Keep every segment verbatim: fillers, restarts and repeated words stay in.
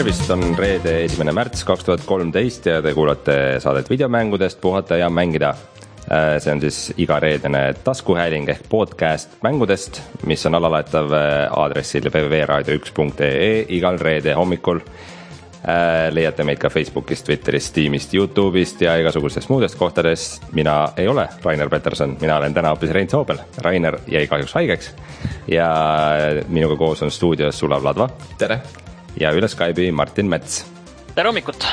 tervist, on reede esimene märts kaks tuhat kolmteist ja te kuulate saadet videomängudest puhata ja mängida. See on siis iga reedene taskuhääling ehk podcast mängudest, mis on alalaetav aadressil w w w punkt raadio üks punkt e e igal reede hommikul. Leiate meid ka Facebookist, Twitterist, Steamist, YouTube'ist ja igasugustest muudest kohtadest. Mina ei ole Rainer Peterson, mina olen täna hoopis Rein Soobel. Rainer jäi kahjuks haigeks ja minuga koos on stuudios Sulav Ladva. Tere! Ja üle Skype'i Martin Mets. Tere hommikut!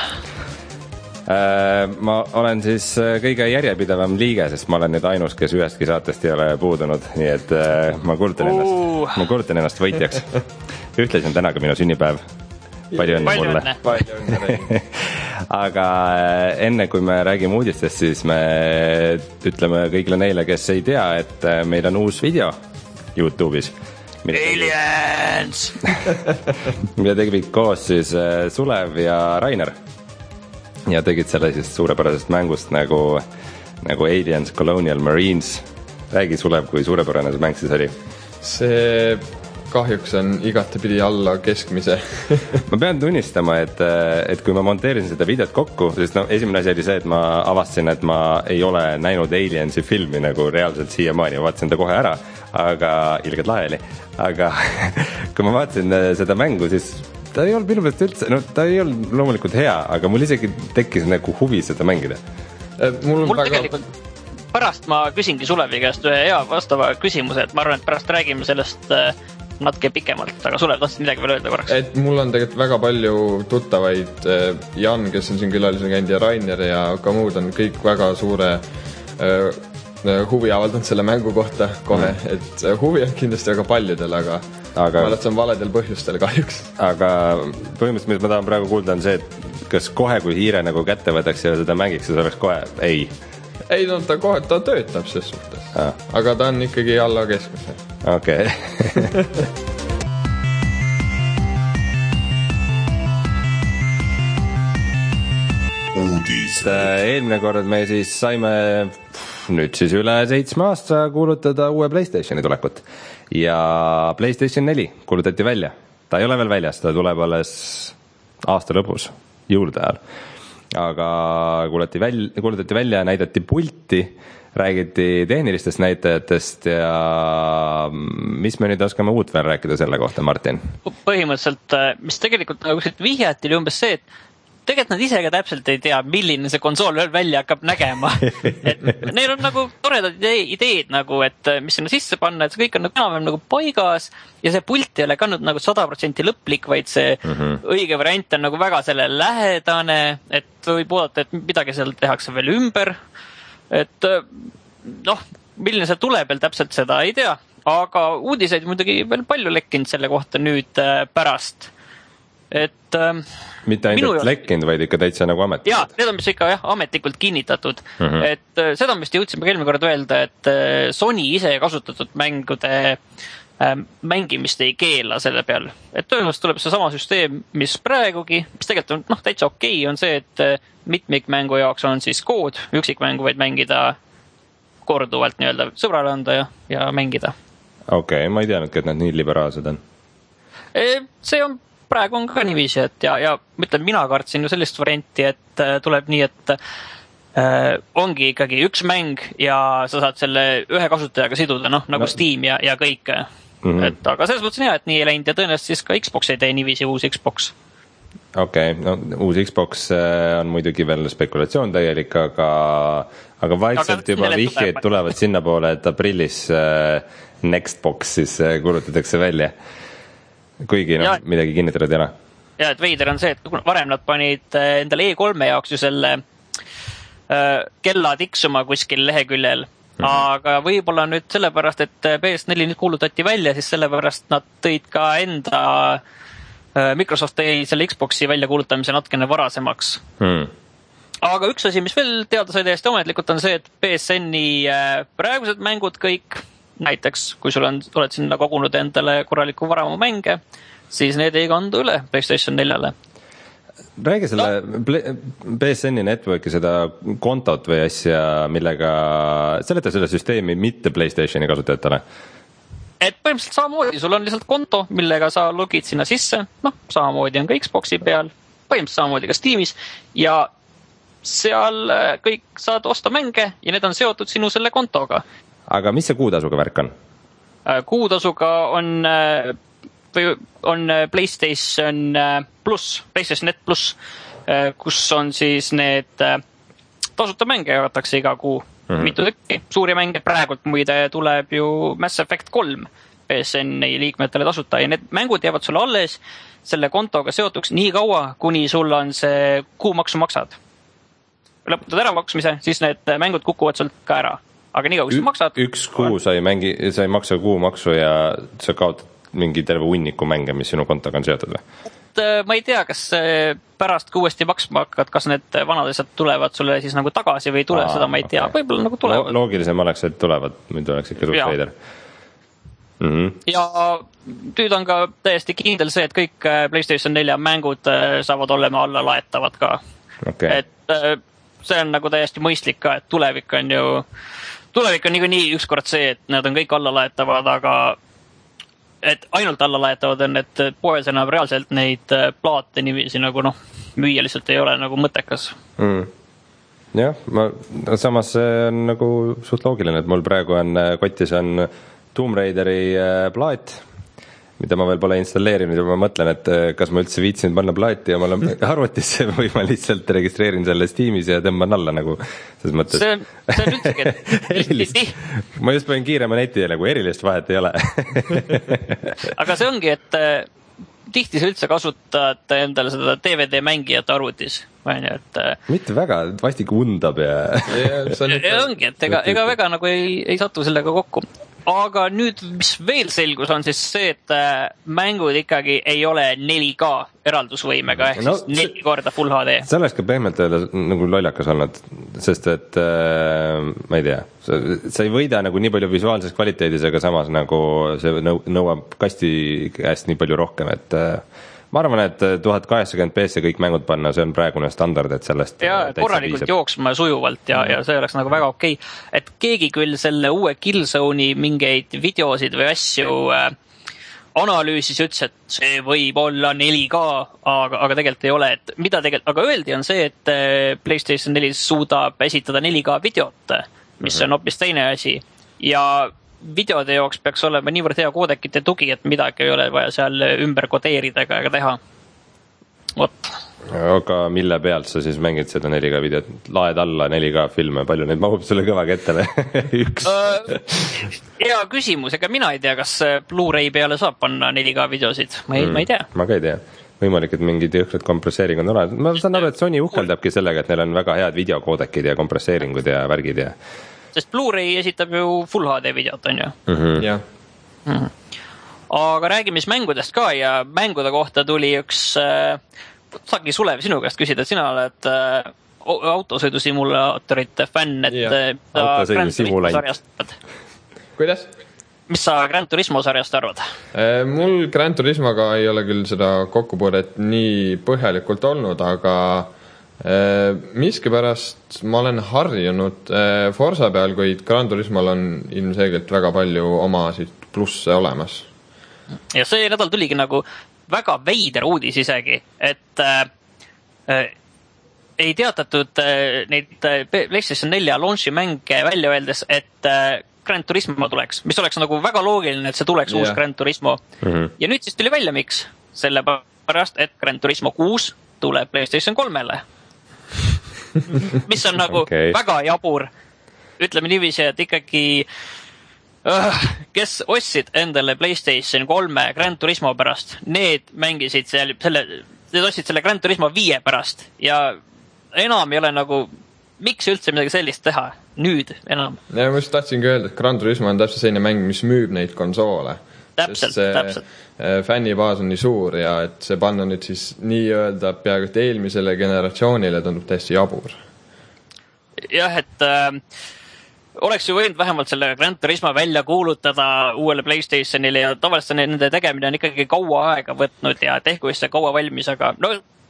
Ma olen siis kõige järjepidevam liige, sest ma olen nüüd ainus, kes ühestki saatest ei ole puudunud, nii et ma kuulutan ennast, ma kuulutan ennast võitjaks. Ühtlasi on täna ka minu sünnipäev. Palju õnne mulle. Palju õnne. Aga enne kui me räägime uudistest, siis me ütleme kõigile neile, kes ei tea, et meil on uus video YouTube'is. Aliens! Mida tegid koos siis Sulev ja Rainer. Ja tegid selle siis suurepärasest mängust nagu, nagu Aliens Colonial Marines. Räägi Sulev, kui suurepärane see mäng siis oli. See kahjuks on igatepidi alla keskmise. Ma pean tunnistama, et, et kui ma monteerisin seda videot kokku, sest no, esimene asi oli see, et ma avastasin, et ma ei ole näinud Aliensi filmi nagu reaalselt siiamaani, ma vaatasin ta kohe ära, aga ilgelt lahe oli. Aga kui ma vaatasin seda mängu, siis ta ei olnud minu pealt üldse, no ta ei olnud loomulikult hea, aga mul isegi tekkis nagu huvi seda mängida. Mul, mul väga... tegelikult pärast ma küsingi Sulevi käest ühe hea vastava küsimuse, et ma arvan, et pärast räägime sellest natuke pikemalt, aga Sulev tahtsid midagi veel öelda korraks. Et mul on tegelikult väga palju tuttavaid, Jan, kes on siin külalisena käinud ja Rainer ja ka muud on kõik väga suure huvi avaldanud selle mängu kohta kohe, mm. et huvi on kindlasti väga paljudel, aga, aga... ma arvan, et see on valedel põhjustel kahjuks. Aga põhimõtteliselt, mis ma tahan praegu kuulda, on see, et kas kohe, kui hiire nagu kätte võtaks ja seda mängiks, siis oleks kohe ei? Ei, no ta kohe, ta töötab ses suhtes, ah. aga ta on ikkagi alla keskmise. Okei. Uudis. Eelmine kord me siis saime nüüd siis üle seitsme aasta kuulutada uue PlayStationi tulekut. Ja PlayStation neli kuulutati välja. Ta ei ole veel väljas, ta tuleb alles aasta lõpus, jõulude ajal. Aga kuulati välja, kuulutati välja, näidati pulti, räägiti tehnilistest näitajatest ja mis me nüüd oskame uut veel rääkida selle kohta, Martin? Põhimõtteliselt, mis tegelikult nagu vihjati oli umbes see, et tegelikult nad ise ka täpselt ei tea, milline see konsool veel välja hakkab nägema. Et neil on nagu toredad ideed, nagu, et mis sinna sisse panna, et see kõik on nagu, nagu paigas ja see pult ei ole ka nagu sada protsenti lõplik, vaid see mm-hmm. õige variant on nagu väga selle lähedane, et võib oodata, et midagi seal tehakse veel ümber. Et noh, milline see tuleb veel täpselt seda ei tea, aga uudiseid muidugi veel palju lekkinud selle kohta nüüd pärast. Et mitte ainult lekkinud, vaid ikka täitsa nagu ametlikult. Jaa, need on mis ikka jah, ametlikult kinnitatud. Mm-hmm. Et seda on vist jõudsime eelmine kord öelda, et Sony ise kasutatud mängude mängimist ei keela selle peal. Et tõenäoliselt tuleb see sama süsteem, mis praegugi, mis tegelikult on noh, täitsa okei, on see, et mitmikmängu jaoks on siis kood, üksikmängu võid mängida korduvalt nii-öelda sõbrale anda ja, ja mängida. Okei, ma ei teadnudki, et nad nii liberaalsed on. See on praegu on ka niiviisi, et ja, ja mõtlen, mina kartsin ju sellist varianti, et tuleb nii, et äh, ongi ikkagi üks mäng ja sa saad selle ühe kasutajaga siduda, noh, nagu no. Steam ja, ja kõik. Mm-hmm. Et, aga selles mõttes on hea, et nii ei läinud ja tõenäoliselt siis ka Xbox ei tee niiviisi uus Xbox. Okei, okay, no uus Xbox on muidugi veel spekulatsioon täielik, aga, aga vaikselt aga juba vihjeid tulevad sinna poole, et aprillis äh, Nextbox siis äh, kuulutatakse välja. Kuigi no, ja, midagi kinnitatud ei ole. Ja, et veider on see, et varem nad panid endale E kolme jaoks ju selle äh, kella tiksuma kuskil leheküljel, mm-hmm. aga võib-olla nüüd sellepärast, et P S neli nüüd kuulutati välja, siis sellepärast nad tõid ka enda äh, Microsoft tõi selle Xboxi välja kuulutamise natkene varasemaks. Mm. Aga üks asi, mis veel teada sai täiesti ametlikult, on see, et P S N-i äh, praegused mängud kõik näiteks, kui sul on, oled sinna kogunud endale korraliku varamu mänge, siis need ei kandu üle PlayStation neljale. Räägi selle no. P S N-i networki seda kontot või asja, millega seleta selle süsteemi mitte PlayStationi kasutajatele. et põhimõtteliselt samamoodi, sul on lihtsalt konto, millega sa logid sinna sisse, noh, samamoodi on ka Xboxi peal, põhimõtteliselt samamoodi ka Steamis ja seal kõik saad osta mänge ja need on seotud sinu selle kontoga. Aga mis see kuutasuga värk on? Kuutasuga on, või on PlayStation Plus, PlayStation Net Plus, kus on siis need tasuta mänge jagatakse iga kuu. Mm-hmm. Mitu tükki, suuri mänge praegult muide tuleb ju Mass Effect kolm P S N-i liikmetele tasuta ja need mängud jäävad sulle alles selle kontoga seotuks nii kaua, kuni sul on see kuumaksu maksad. Lõputad ära maksmise, siis need mängud kukuvad sult ka ära. Aga nii kaua, kui sa maksad... Üks kuu sa ei, mängi, sa ei maksa kuumaksu ja sa kaotad mingi terve hunniku mänge, mis sinu kontoga on seotud või? Ma ei tea, kas pärast kui uuesti maksma hakkad, kas need vanad asjad tulevad sulle siis nagu tagasi või ei tule, Aa, seda ma ei tea. Okay. Võib-olla nagu tulevad. Loogilisem oleks, et tulevad, muidu oleks ikka suht veider. Mm-hmm. Ja nüüd on ka täiesti kindel see, et kõik PlayStation nelja mängud saavad olema alla laetavad ka. Okay. Et see on nagu täiesti mõistlik ka, et tulevik on ju, tulevik on nii, nii ükskord see, et need on kõik alla laetavad, aga et ainult alla laetavad on, et poes enam reaalselt neid plaate niiviisi nagu noh, müüa lihtsalt ei ole nagu mõttekas. Mm. Jah, ma, samas see on nagu suht loogiline, et mul praegu on kotis on Tomb Raideri plaat, mida ma veel pole installeerinud ja ma mõtlen, et kas ma üldse viitsin panna plaati ja ma olen arvutisse või ma lihtsalt registreerin selle Steamis ja tõmban alla nagu selles mõttes. See on, see on üldsegi. erilist, ma just panin kiirema neti ja nagu erilist vahet ei ole. Aga see ongi, et tihti sa üldse kasutad endale seda D V D mängijat arvutis. Et, mitte väga, vastik undab ja... ja, ja ongi, et ega, ega väga nagu ei, ei satu sellega kokku. Aga nüüd, mis veel selgus, on siis see, et mängud ikkagi ei ole neli K eraldusvõimega, ehk no, siis neli korda Full H D. See oleks ka pehmelt öelda nagu lollakas olnud, sest et äh, ma ei tea, sa, sa ei võida nagu nii palju visuaalses kvaliteedis, aga samas nagu see nõuab kasti käest nii palju rohkem, et äh, ma arvan, et tuhat kaheksakümmend p s kõik mängud panna, see on praegune standard, et sellest ja korralikult piisab. Jooksma sujuvalt ja, ja see oleks nagu väga okei. Et keegi küll selle uue Killzone'i mingeid videosid või asju äh, analüüsis ütles, et see võib olla neli K, aga, aga tegelikult ei ole. Et mida tegelikult, aga öeldi on see, et PlayStation neli suudab esitada neli K videot, mis on hoopis teine asi. Ja videode jooks peaks olema niivõrd hea koodekite tugi, et midagi ei ole vaja seal ümber kodeerida ega teha. Vot. Aga mille pealt sa siis mängid seda neli K videot? Laed alla neli K filme, palju neid mahub sulle kõva kettele? Üks. Hea küsimus, ega mina ei tea, kas Blu-ray peale saab panna neli K videosid. Ma ei, mm, ma ei tea. Ma ka ei tea. Võimalik, et mingid jõhkrad kompresseeringud on. Ma saan aru, et Sony uhkeldabki sellega, et neil on väga head videokoodekid ja kompresseeringud ja värgid ja... Sest Blu-ray esitab ju Full H D videot, on ju? Mm-hmm. Jah. Mm-hmm. Aga räägime siis mängudest ka ja mängude kohta tuli üks, äh, saagi Sulev sinu käest küsida, et sina oled äh, autosõidusimulaatorite fänn, et yeah. Autosõidusimulant. Kuidas? Mis sa Gran Turismo sarjast arvad? Mul Gran Turismoga ei ole küll seda kokkupuudet nii põhjalikult olnud, aga miskipärast ma olen harjunud Forza peal, kuid Gran Turismol on ilmselgelt väga palju omasid plusse olemas. Ja see nädal tuligi nagu väga veider uudis isegi, et äh, ei teatatud äh, neid PlayStation neli launchi mänge välja öeldes, et äh, Gran Turismo tuleks, mis oleks nagu väga loogiline, et see tuleks yeah. uus Gran Turismo. Mm-hmm. Ja nüüd siis tuli välja miks? Sellepärast, et Gran Turismo kuus tuleb PlayStation kolmele. Mis on nagu okay. väga jabur. Ütleme niiviisi, et ikkagi uh, kes ostsid endale PlayStation kolme Gran Turismo pärast, need mängisid selle, selle, need ostsid selle Gran Turismo viie pärast ja enam ei ole nagu, miks üldse midagi sellist teha? Nüüd enam. Ja ma just tahtsingi öelda, et Gran Turismo on täpselt selline mäng, mis müüb neid konsoole. Täpselt, täpselt. Fännibaas on nii suur ja et see panna nüüd siis nii öelda peaaegu et eelmisele generatsioonile tundub täiesti jabur. Jah, et äh, oleks ju võinud vähemalt selle Gran Turismo välja kuulutada uuele PlayStationile ja tavaliselt nende tegemine on ikkagi kaua aega võtnud ja tehku just see kaua valmis, aga no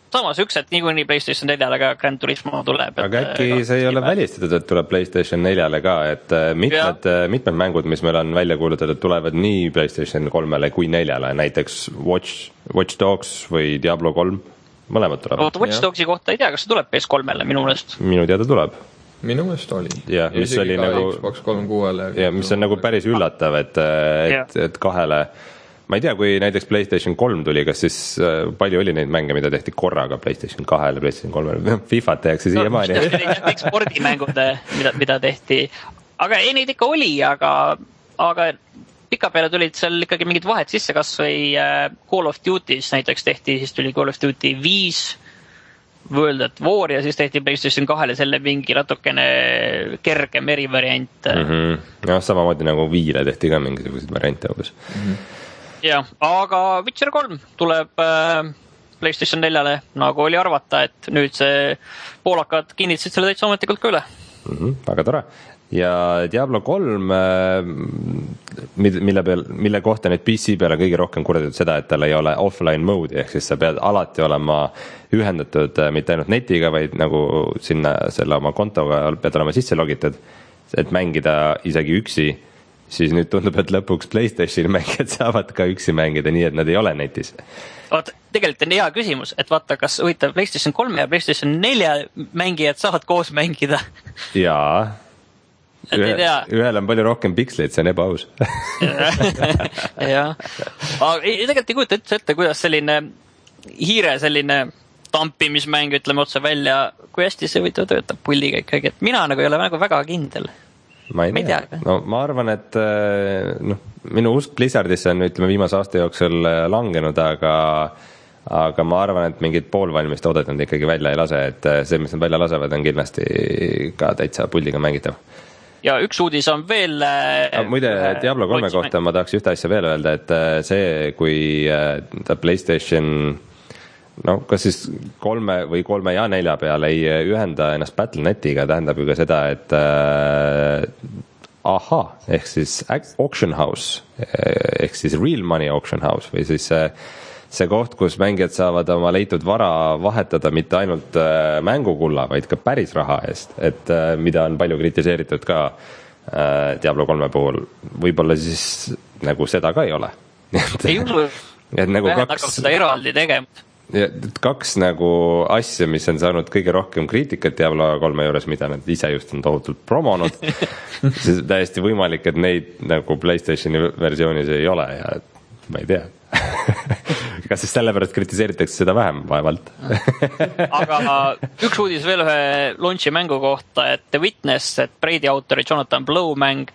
samas üks, et niikuinii PlayStation neljale ka Gran Turismo tuleb. Aga äkki see ei ole välistatud, et tuleb PlayStation neljale ka, et mitmed, mitmed mängud, mis meil on välja kuulutatud, tulevad nii PlayStation kolmele kui neljale, näiteks Watch, Watch Dogs või Diablo kolm, mõlemad tulevad. Oota, Watch Dogsi kohta ei tea, kas see tuleb P S kolmele minu meelest? Minu teada tuleb. Minu meelest oli. Ja, mis oli nagu, Xbox kolmkümmend kuus. Ja, mis on nagu päris üllatav, et, et, et kahele, ma ei tea, kui näiteks PlayStation kolm tuli, kas siis palju oli neid mänge, mida tehti korraga PlayStation kahele, PlayStation kolmele, FIFAt tehakse siia maani. Kõik spordimängud, mida, mida tehti. Aga ei, neid ikka oli, aga, aga pika peale tulid seal ikkagi mingid vahed sisse, kas või Call of Duty's näiteks tehti, siis tuli Call of Duty viis, World at War ja siis tehti PlayStation kahele selle mingi natukene kergem erivariant. Mm-hmm. Ja, samamoodi nagu viile tehti ka mingisuguseid variante umbes. Mm-hmm. Ja, aga Witcher kolm tuleb äh, PlayStation neljale, nagu oli arvata, et nüüd see poolakad kinnitasid selle täitsa ametikult ka üle. Mm-hmm, väga tore. Ja Diablo kolm, äh, mille, peal, mille kohta nüüd P C peale kõige rohkem kuraditud seda, et tal ei ole offline mode, ehk siis sa pead alati olema ühendatud äh, mitte ainult netiga, vaid nagu sinna selle oma kontoga pead olema sisse logitud, et mängida isegi üksi. Siis nüüd tundub, et lõpuks PlayStationi mängijad saavad ka üksi mängida, nii et nad ei ole netis. Vaata, tegelikult on hea küsimus, et vaata, kas huvitav PlayStation kolm ja PlayStation nelja mängijad saavad koos mängida. Jaa. Ühe, ühel on palju rohkem piksleid, see on ebaaus. Jah. Aga tegelikult ei kujuta ette, kuidas selline hiire selline tampimismäng, ütleme otse välja, kui hästi see võitab töötab pulliga ikkagi, et mina nagu ei ole nagu väga kindel. Ma ei tea, no ma arvan, et no, minu usk Blizzardisse on ütleme viimase aasta jooksul langenud, aga, aga ma arvan, et mingid poolvalmist toodet nad ikkagi välja ei lase, et see, mis nad välja lasevad, on kindlasti ka täitsa pulliga mängitav. Ja üks uudis on veel... Ja, muide, Diablo kolme kohta ma tahaks ühte asja veel öelda, et see, kui ta PlayStation... no kas siis kolme või kolme ja nelja peal ei ühenda ennast Battle.netiga, tähendab ju ka seda, et äh, aha, ehk siis auction house, ehk siis real money auction house või siis see, see koht, kus mängijad saavad oma leitud vara vahetada mitte ainult äh, mängukulla, vaid ka päris raha eest, et äh, mida on palju kritiseeritud ka äh, Diablo kolme puhul, võib-olla siis nagu seda ka ei ole. Ei usu, et nagu kaks... hakkab seda eraldi tegema. Ja kaks nagu asja, mis on saanud kõige rohkem kriitikat Diablo kolme juures, mida nad ise just on tohutult promonud, siis täiesti võimalik, et neid nagu PlayStationi versioonis ei ole ja ma ei tea. Kas siis sellepärast kritiseeritakse seda vähem vaevalt? Aga üks uudis veel ühe launchi mängu kohta, et The Witness, et Braidi autori Jonathan Blow mäng,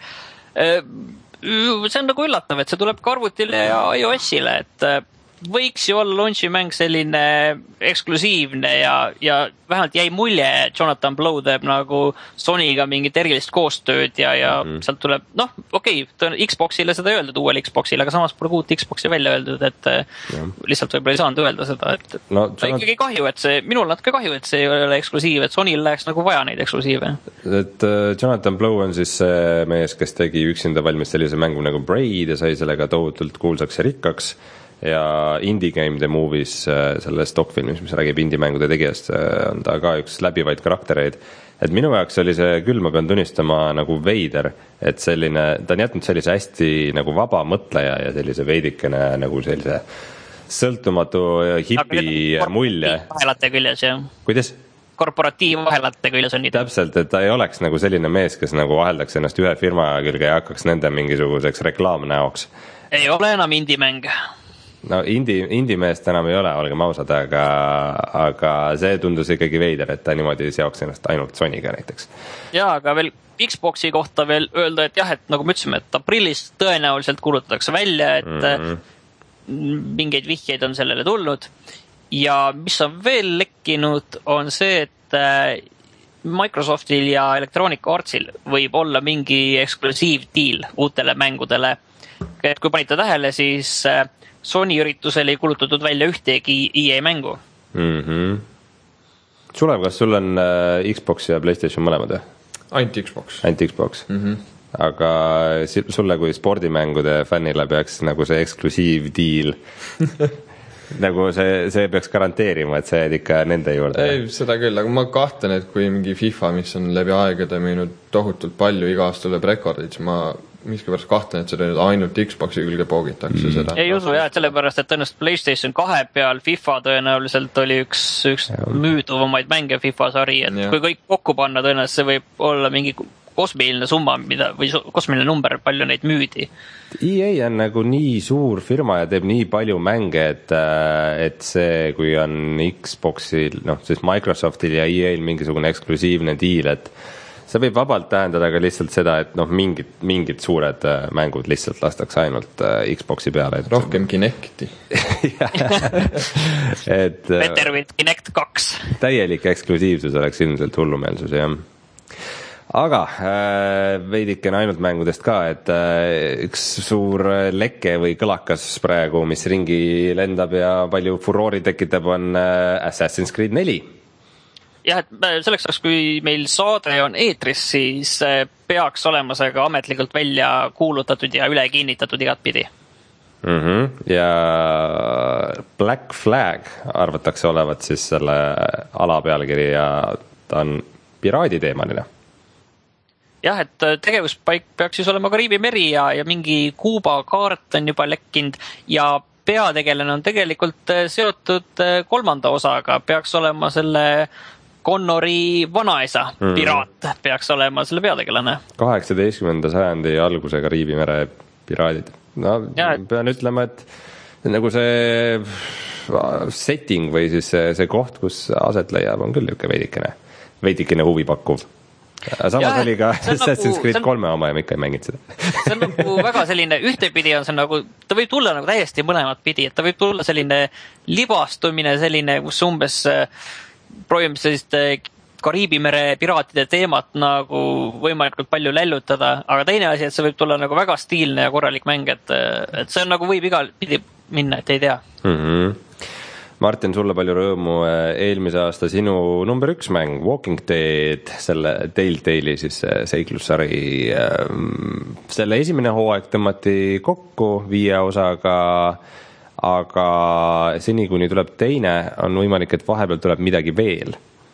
see on nagu üllatav, et see tuleb ka arvutile ja iOS-ile, et võiks ju olla launchi mäng selline eksklusiivne ja, ja vähemalt jäi mulje, et Jonathan Blow teeb nagu Sonyga mingit erilist koostööd ja, ja mm. sealt tuleb, noh, okei, okay, Xboxile seda ei öeldud uuele Xboxile, aga samas pole uut Xboxi välja öeldud, et ja. Lihtsalt võib-olla ei saanud öelda seda, et no, Jonathan... ikkagi kahju, et see, minul natuke kahju, et see ei ole eksklusiiv, et Sonyl läheks nagu vaja neid eksklusiive. Et uh, Jonathan Blow on siis see mees, kes tegi üksinda valmis sellise mängu nagu Braid ja sai sellega tohutult kuulsaks ja rikkaks. Ja Indie Game The Movies, selles stockfilmis, mis räägib indie-mängude tegijast, on ta ka üks läbivaid karaktereid. Et minu jaoks oli see küll, ma pean tunnistama nagu veider, et selline, ta on jätnud sellise hästi nagu vaba mõtleja ja sellise veidikene nagu sellise sõltumatu hipi mulje. Vahelate küljes, jah. Kuidas? Korporatiivvahelate küljes on nii. Täpselt, et ta ei oleks nagu selline mees, kes nagu vaheldaks ennast ühe firma külge ja hakkaks nende mingisuguseks reklaamnäoks. Ei ole enam indie-mäng. No indie, indie meest enam ei ole, olgem ausad, aga, aga see tundus ikkagi veider, et ta niimoodi seoks ennast ainult Sonyga näiteks. Jaa, aga veel Xboxi kohta veel öelda, et jah, et nagu me ütlesime, et aprillis tõenäoliselt kuulutatakse välja, et mm-hmm. mingeid vihjeid on sellele tulnud. Ja mis on veel lekkinud, on see, et Microsoftil ja Electronic Artsil võib olla mingi eksklusiivdiil uutele mängudele. Et kui panite tähele, siis Sony üritusel ei kulutatud välja ühtegi E A mängu. Mm-hmm. Sulev, kas sul on äh, Xbox ja PlayStation mõlemad? Ainult Xbox. Ainult Xbox. Mm-hmm. Aga sulle kui spordimängude fännile peaks nagu see eksklusiivdiil nagu see, see peaks garanteerima, et sa jääd ikka nende juurde. Ei, seda küll, aga ma kahtlen, et kui mingi FIFA, mis on läbi aegade müünud tohutult palju, iga aasta tuleb rekordid, siis ma miskipärast kahtlen, et seda nüüd ainult Xboxi külge poogitakse mm. seda. Ei usu jah, et sellepärast, et tõenäoliselt PlayStation kahe peal FIFA tõenäoliselt oli üks, üks müüduvamaid mänge FIFA sari, et ja. Kui kõik kokku panna, tõenäoliselt see võib olla mingi kosmiline summa, mida, või kosmiline number, palju neid müüdi. E A on nagu nii suur firma ja teeb nii palju mänge, et, et see, kui on Xboxil, noh, siis Microsoftil ja E Ail mingisugune eksklusiivne diil, et see võib vabalt tähendada ka lihtsalt seda, et noh, mingid, mingid suured mängud lihtsalt lastakse ainult Xboxi peale. Et... rohkem Kinecti. et Better with Kinect kaks. Täielik eksklusiivsus oleks ilmselt hullumeelsus, jah. Aga äh, veidikene ainult mängudest ka, et äh, üks suur leke või kõlakas praegu, mis ringi lendab ja palju furoori tekitab, on äh, Assassin's Creed neli. Jah, et selleks ajaks, kui meil saade on eetris, siis peaks olema see ka ametlikult välja kuulutatud ja üle kinnitatud igat pidi. Mm-hmm. Ja Black Flag arvatakse olevat siis selle ala pealkiri ja ta on piraaditeemaline. Jah, et tegevuspaik peaks siis olema Kariibi meri ja, ja mingi Kuuba kaart on juba lekkinud ja peategelane on tegelikult seotud kolmanda osaga, peaks olema selle Connori vanaisa, mm. piraat peaks olema selle peategelane. kaheksateistkümnenda sajandi alguse Kariibi mere piraadid. No, ja, et... pean ütlema, et nagu see setting või siis see, see koht, kus aset leiab, on küll niisugune veidikene, veidikene huvipakkuv. Samas ja, oli ka Assassin's Creed kolme oma ja ma ikka ei mänginud seda. See on nagu väga selline, ühtepidi on see nagu, ta võib tulla nagu täiesti mõlemat pidi, et ta võib tulla selline libastumine, selline, kus umbes proovime sellist Kariibi mere piraatide teemat nagu võimalikult palju lällutada, aga teine asi, et see võib tulla nagu väga stiilne ja korralik mäng, et, et see on nagu võib igal pidi minna, et ei tea. Mm-hmm. Martin, sulle palju rõõmu, eelmise aasta sinu number üks mäng, Walking Dead, selle Telltale'i siis seiklussari, selle esimene hooaeg tõmmati kokku viie osaga, aga seni, kuni tuleb teine, on võimalik, et vahepeal tuleb midagi veel.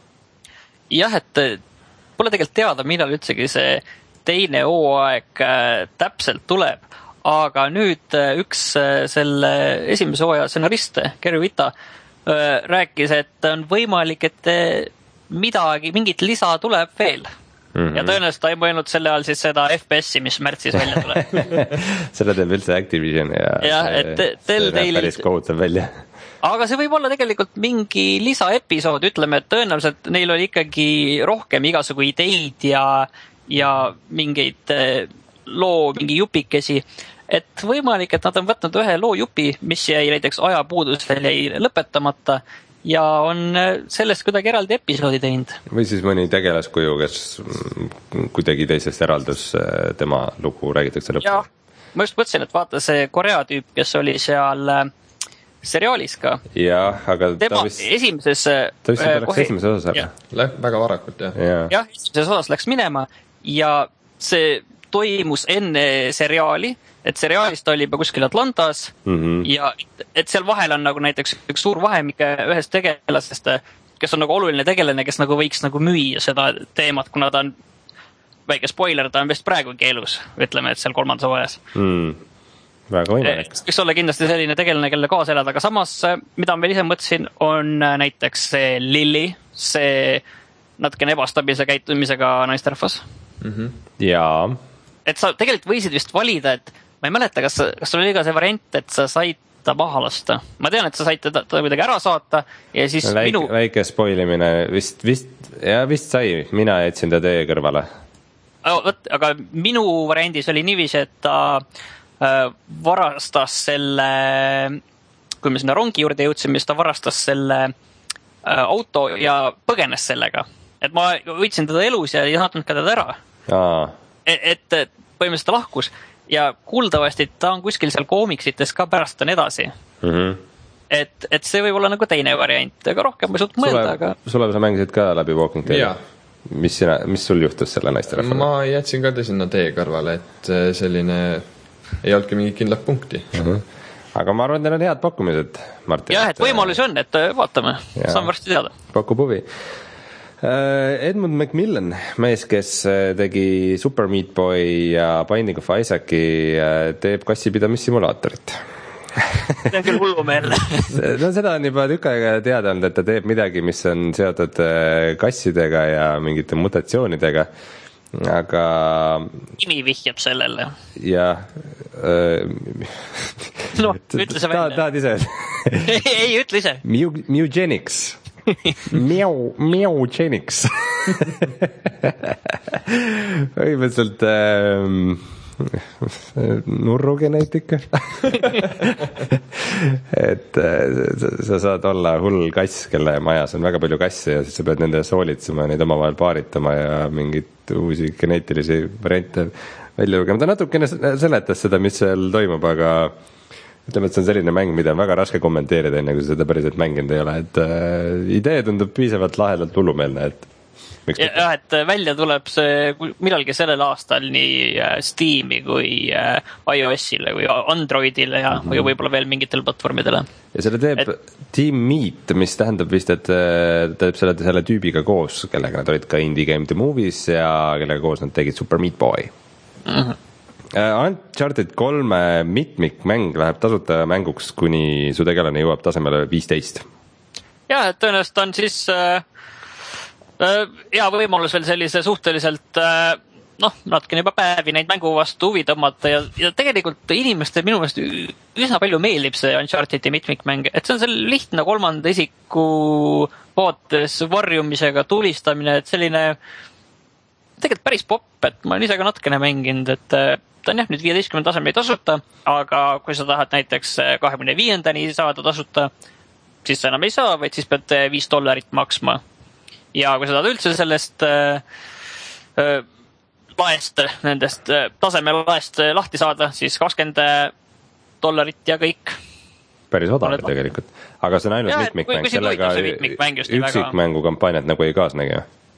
Jah, et pole tegelikult teada, millal üldsegi see teine hooaeg täpselt tuleb, aga nüüd üks selle esimese hooaja stsenarist, Gary Whitta, rääkis, et on võimalik, et midagi, mingit lisa tuleb veel. Mm-hmm. Ja tõenäoliselt ta ei mõelnud selle all siis seda F P S-i, mis märtsis välja tuleb. Selle teeb üldse Activision ja, ja see, et tel see näeb päris kohutav välja. Aga see võib olla tegelikult mingi lisaepisood, ütleme, et tõenäoliselt neil oli ikkagi rohkem igasugu ideid ja, ja mingeid loo, mingi jupikesi, et võimalik, et nad on võtnud ühe loo jupi, mis jäi näiteks ajapuudusel jäi lõpetamata ja on sellest kuidagi eraldi episoodi teinud. Või siis mõni tegelaskuju, kes kuidagi teisest eraldus tema lugu räägitakse lõppu. Jah, ma just mõtlesin, et vaata see Korea tüüp, kes oli seal seriaalis ka. Jah, aga tema ta vist... esimeses... Ta vist läks kohe... esimeses osas ära. Läh, väga varakult, jah. Ja. Jah, esimeses osas läks minema ja see toimus enne seriaali, et seriaalist oli juba kuskil Atlantas mm-hmm. ja et seal vahel on nagu näiteks üks suur vahemik ühest tegelasest, kes on nagu oluline tegelane, kes nagu võiks nagu müüa seda teemat, kuna ta on väike spoiler, ta on vist praegu keelus, ütleme, et seal kolmandas hooajas. Mm. Väga võimalik. Võiks olla kindlasti selline tegelane, kelle kaasa elada, aga samas, mida ma veel ise mõtlesin, on näiteks see Lily, see natukene ebastabiilse käitumisega naisterahvas. Mm-hmm. Jaa. Et sa tegelikult võisid vist valida, et ma ei mäleta, kas, kas sul oli ka see variant, et sa said ta maha lasta. Ma tean, et sa said ta, ta kuidagi ära saata ja siis väike, minu... Väike spoilimine, vist, vist, ja vist sai, mina jätsin ta tee kõrvale. Võt, aga minu variandis oli niiviisi, et ta äh, varastas selle, kui me sinna rongi juurde jõudsime, siis ta varastas selle äh, auto ja põgenes sellega. Et ma võitsin teda elus ja ei saatnud ka teda ära. Aa. Et, et põhimõtteliselt ta lahkus ja kuuldavasti ta on kuskil seal koomiksites ka pärast on edasi. Mm-hmm. Et, et see võib olla nagu teine variant, aga rohkem ma ei suut mõelda. Aga... Sulev, sa mängisid ka läbi Walking Dead? Mis, sina, mis sul juhtus selle naisterahvale? Ma jätsin ka sinna tee kõrvale, et selline ei olnudki mingi kindlat punkti. Uh-huh. aga ma arvan, et neil on head pakkumised, Martin. jah, et võimalusi on, et vaatame, saame varsti teada. Pakub huvi. Edmund Macmillan, mees, kes tegi Super Meat Boy ja Binding of Isaaci, teeb kassipidamissimulaatorit. See on küll hullumeelne. No seda on juba tükk aega teada olnud, et ta teeb midagi, mis on seotud kassidega ja mingite mutatsioonidega, aga nimi vihjab sellele. Ja no, ütle see välja. Tahad ise? Ei, ütle ise. Mewgenics. Miau, Mewgenics. Põhimõtteliselt ähm, nurrugeneetika. Et sa saad olla hull kass, kelle majas on väga palju kasse ja siis sa pead nende soolitsema, neid omavahel paaritama ja mingit uusi geneetilisi variante välja lugema. Ta natukene seletas seda, mis seal toimub, aga ütleme, et see on selline mäng, mida on väga raske kommenteerida, enne kui seda päriselt mänginud ei ole. Et äh, idee tundub piisavalt lahedalt hullumeelne, et ja, et välja tuleb see millalgi sellel aastal nii Steam'i kui iOS-ile või Androidile ja mm -hmm. võib-olla veel mingitele platvormidele. Ja selle teeb et... Team Meat, mis tähendab vist, et ta teeb selle, selle tüübiga koos, kellega nad olid ka Indie Game The Movies ja kellega koos nad tegid Super Meat Boy. Mm -hmm. Uncharted kolme mitmikmäng läheb tasuta mänguks, kuni su tegelane jõuab tasemele viisteist. Ja, et tõenäoliselt on siis äh, hea võimalus veel sellise suhteliselt äh, noh, natukene juba päevi neid mängu vastu huvi tõmmata ja, ja tegelikult inimeste minu meelest üsna palju meeldib see Unchartedi mitmikmäng, et see on selle lihtne kolmanda isiku vaates varjumisega tulistamine, et selline tegelikult päris popp, et ma olen ise ka natukene mänginud, et ta on jah nüüd viieteistkümnenda tasemel tasuta, aga kui sa tahad näiteks kahekümne viiendani saada tasuta, siis sa enam ei saa, vaid siis pead viis dollarit maksma. Ja kui sa tahad üldse sellest äh, äh, laest, nendest äh, tasemel laest äh, lahti saada, siis kakskümmend dollarit ja kõik. Päris odav tegelikult. Aga see on ainult ja, mitmikmäng, sellega üksikmängu kampaaniat nagu ei kaasnegi?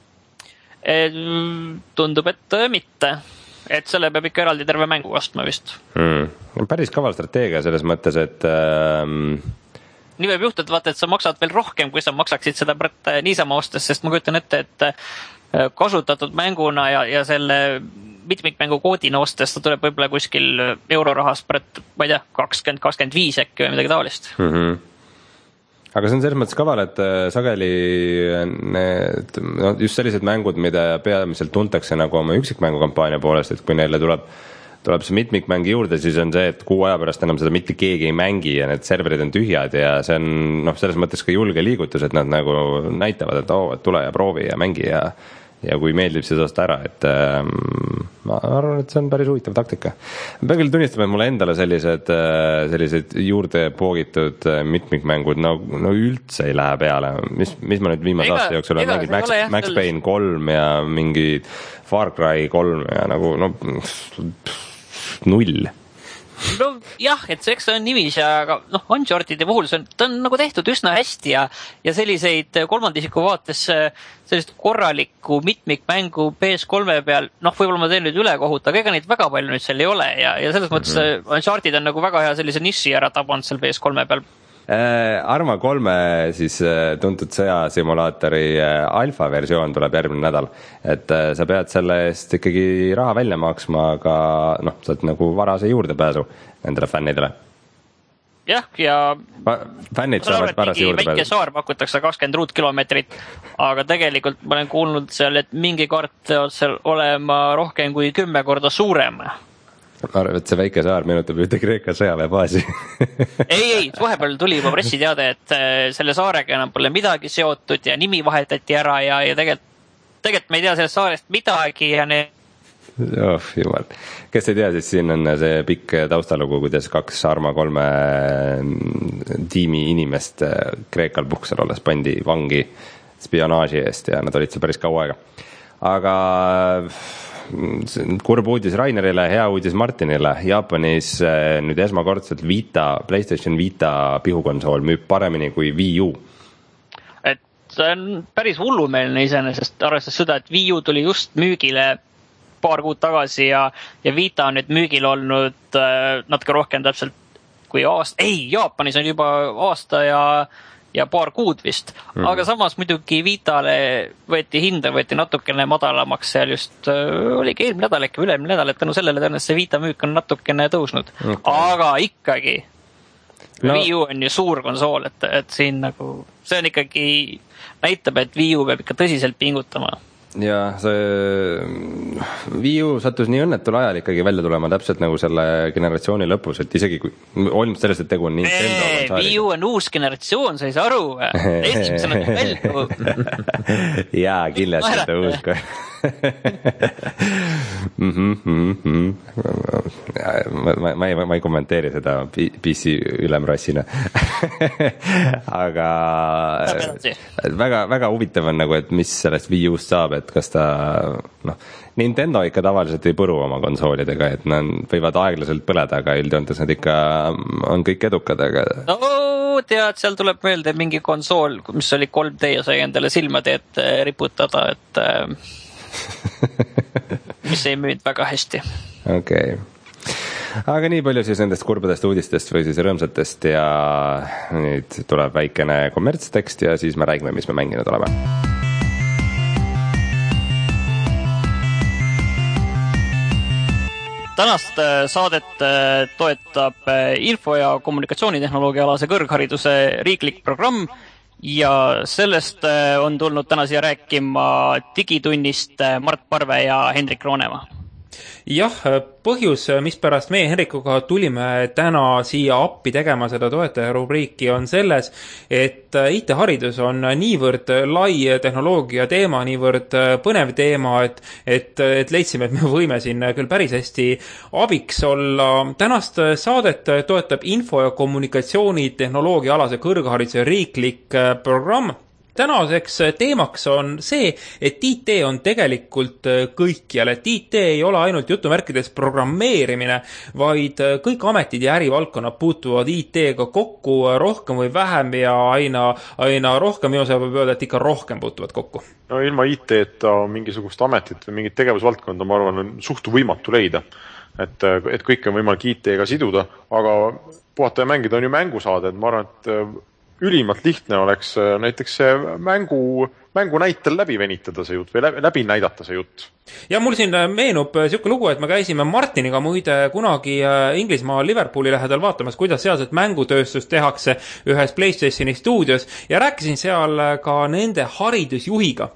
Tundub, et mitte. Et selle peab ikka eraldi terve mängu ostma vist. Hmm. Päris kaval strateegia selles mõttes, et ähm... nii võib juhtuda, vaata, et sa maksad veel rohkem, kui sa maksaksid seda niisama ostes, sest ma kujutan ette, et kasutatud mänguna ja, ja selle mitmikmängu koodina ostes ta tuleb võib-olla kuskil eurorahast pärit, ma ei tea, kakskümmend kakskümmend viis äkki või midagi taolist. Mm-hmm. Aga see on selles mõttes kaval, et sageli need, no just sellised mängud, mida peamiselt tuntakse nagu oma üksikmängu kampaania poolest, et kui neile tuleb tuleb see mitmikmäng juurde, siis on see, et kuu aja pärast enam seda mitte keegi ei mängi ja need serverid on tühjad ja see on noh, selles mõttes ka julge liigutus, et nad nagu näitavad, et oo, et tule ja proovi ja mängi ja, ja kui meeldib, siis osta ära, et ähm, ma arvan, et see on päris huvitav taktika. Ma pean küll tunnistama, et mulle endale sellised, sellised juurde poogitud mitmikmängud no, no üldse ei lähe peale. Mis, mis ma nüüd viimase aasta jooksul olen mingid Max, Max Payne kolm ja mingi Far Cry kolm ja nagu no null. No jah, et see eks on nimis ja aga noh, Unchartedi puhul see on, ta on nagu tehtud üsna hästi ja, ja selliseid kolmandisiku vaates sellist korralikku mitmikmängu P S kolme peal, noh võib-olla ma teen nüüd ülekohut, aga ega neid väga palju nüüd seal ei ole ja, ja selles mõttes mm-hmm. Uncharted on nagu väga hea sellise niši ära tabanud seal P S kolme peal. Arma kolme siis tuntud sõjasimulaatori alfa versioon tuleb järgmine nädal, et sa pead selle eest ikkagi raha välja maksma, aga noh, sa oled nagu varase juurdepääsu nendele fännidele. Jah, ja fännid saavad varase juurdepääsu. Väike saar pakutakse kakskümmend ruutkilomeetrit, aga tegelikult ma olen kuulnud seal, et mingi kaart seal olema rohkem kui kümme korda suurem. Ma arvan, et see väike saar meenutab ühte Kreeka sõjaväebaasi. ei, ei, vahepeal tuli juba pressiteade, et selle saarega enam pole midagi seotud ja nimi vahetati ära ja, ja tegelikult, tegelikult me ei tea sellest saarest midagi ja ne... oh, jumal. Kes ei tea, siis siin on see pikk taustalugu, kuidas kaks Arma kolme tiimi inimest Kreekal puhkusel olles pandi vangi spionaaži eest ja nad olid see päris kaua aega. Aga kurb uudis Rainerile, hea uudis Martinile. Jaapanis nüüd esmakordselt Vita, PlayStation Vita pihukonsool müüb paremini kui Wii U. Et see on päris hullumeelne iseenesest, arvestades seda, et Wii U tuli just müügile paar kuud tagasi ja, ja Vita on nüüd müügil olnud natuke rohkem täpselt kui aasta, ei, Jaapanis on juba aasta ja ja paar kuud vist, mm. aga samas muidugi Vitale võeti hinda, võeti natukene madalamaks seal just, oligi eelmine nädal äkki ülemine nädal, et tänu sellele tõenäoliselt see Vita müük on natukene tõusnud. Okay. Aga ikkagi, no. Wii U on ju suur konsool, et, et siin nagu, see on ikkagi, näitab, et Wii U peab ikka tõsiselt pingutama. Ja see Wii U sattus nii õnnetul ajal ikkagi välja tulema täpselt nagu selle generatsiooni lõpus, et isegi kui olid sellest, et tegu on Nintendo konsooliga. Wii U on uus generatsioon, sa ei saa aru. Esimesena kui välja. Jaa, kindlasti et uus ka. ma, ma, ma, ei, ma ei kommenteeri seda P C ülemrassina. Aga väga, väga huvitav on nagu, et mis sellest Wii U-st saab, et kas ta, noh, Nintendo ikka tavaliselt ei põru oma konsoolidega, et nad võivad aeglaselt põleda, aga üldjoontes nad ikka on kõik edukad, aga... No tead, seal tuleb meelde mingi konsool, mis oli kolm D ja sai endale silmade ette riputada, et mis ei müünud väga hästi. Okei. Okay. Aga nii palju siis nendest kurbadest uudistest või siis rõõmsatest ja nüüd tuleb väikene kommertstekst ja siis me räägime, mis me mänginud oleme. Tänast saadet toetab info- ja kommunikatsioonitehnoloogia alase kõrghariduse riiklik programm ja sellest on tulnud täna siia rääkima digitunnist Mart Parve ja Hendrik Roonemaa. Jah, põhjus, mis pärast meie Henrikuga tulime täna siia appi tegema seda toetaja rubriiki on selles, et I T-haridus on niivõrd lai tehnoloogia teema, niivõrd põnev teema, et, et, et leidsime, et me võime siin küll päris hästi abiks olla. Tänast saadet toetab info- ja kommunikatsioonitehnoloogia alase kõrghariduse riiklik programm. Tänaseks teemaks on see, et I T on tegelikult kõikjal, et I T ei ole ainult jutumärkides programmeerimine, vaid kõik ametid ja ärivaldkonnad puutuvad I T-ga kokku rohkem või vähem ja aina, aina rohkem, minu see võib öelda, et ikka rohkem puutuvad kokku. No ilma I T-ta mingisugust ametit või mingit tegevusvaldkonda, ma arvan, on suhtu võimatu leida. Et, et kõik on võimalik I T-ga siduda, aga puhata ja mängida on ju mängusaade, et ma arvan, et ülimalt lihtne oleks näiteks see mängu, mängu näitel läbi venitada see jutt või läbi, läbi näidata see jutt. Ja mul siin meenub siuke lugu, et me käisime Martiniga muide kunagi Inglismaa Liverpooli lähedal vaatamas, kuidas sealset mängutööstust tehakse ühes PlayStationi stuudios ja rääkisin seal ka nende haridusjuhiga,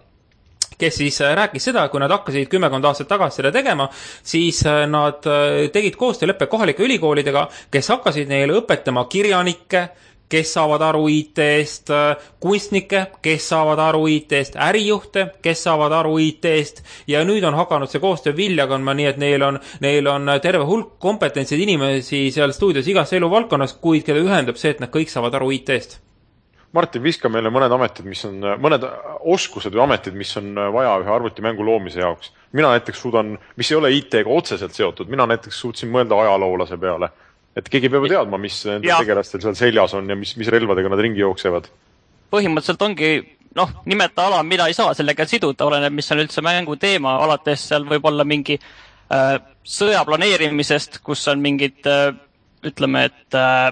kes siis rääkis seda, kui nad hakkasid kümmekond aastat tagasi seda tegema, siis nad tegid koostööleppe kohalike ülikoolidega, kes hakkasid neile õpetama kirjanikke, kes saavad aru I T-st, kunstnikke, kes saavad aru I T-st, ärijuhte, kes saavad aru I T-st ja nüüd on hakanud see koostöö vilja kandma, nii et neil on, neil on terve hulk kompetentseid inimesi seal stuudios igas eluvaldkonnas, kuid keda ühendab see, et nad kõik saavad aru I T-st. Martin, viska meile mõned ametid, mis on, mõned oskused või ametid, mis on vaja ühe arvutimängu loomise jaoks. Mina näiteks suudan, mis ei ole I T-ga otseselt seotud, mina näiteks suutsin mõelda ajaloolase peale. Et keegi peab teadma, mis nende tegelastel seal seljas on ja mis, mis relvadega nad ringi jooksevad. Põhimõtteliselt ongi, noh, nimeta ala, mida ei saa sellega siduda, oleneb, mis on üldse mängu teema, alates seal võib olla mingi äh, sõja planeerimisest, kus on mingid, äh, ütleme, et äh,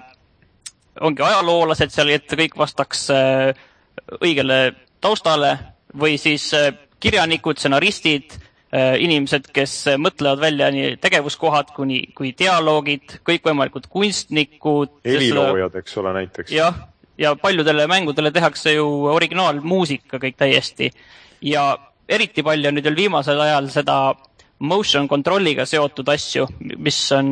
ongi ajaloolased seal, et kõik vastaks äh, õigele taustale või siis äh, kirjanikud, stsenaristid, inimesed, kes mõtlevad välja nii tegevuskohad kuni, kui dialoogid, kõikvõimalikud kunstnikud. Heliloojad, eks ole, näiteks. Jah, ja paljudele mängudele tehakse ju originaalmuusika kõik täiesti. Ja eriti palju nüüd veel viimasel ajal seda motion controlliga seotud asju, mis on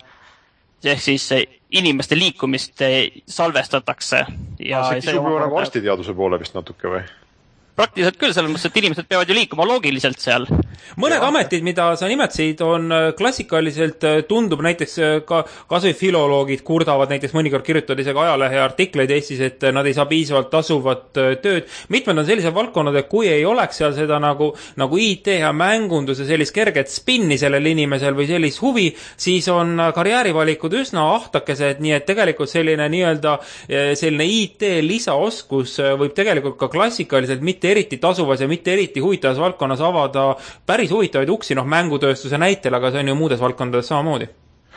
ehk siis inimeste liikumist salvestatakse. Ja see kisub ju nagu arstiteaduse poole vist natuke või? Praktiliselt küll, selles mõttes, et inimesed peavad ju liikuma loogiliselt seal. Mõned ja. Ametid, mida sa nimetasid, on klassikaliselt tundub näiteks ka kasvõi filoloogid kurdavad näiteks mõnikord kirjutada isegi ajalehe artikleid Eestis, et nad ei saa piisavalt tasuvat tööd. Mitmed on sellised valdkonnad, et kui ei oleks seal seda nagu, nagu I T ja mängunduse sellist kerget spinni sellel inimesel või sellist huvi, siis on karjäärivalikud üsna ahtakesed, nii et tegelikult selline nii-öelda selline I T lisaoskus võib tegelikult ka klassikaliselt mitte eriti tasuvas ja mitte eriti huvitavas valdkonnas avada päris huvitavaid uksi, noh mängutööstuse näitel, aga see on ju muudes valdkondades samamoodi.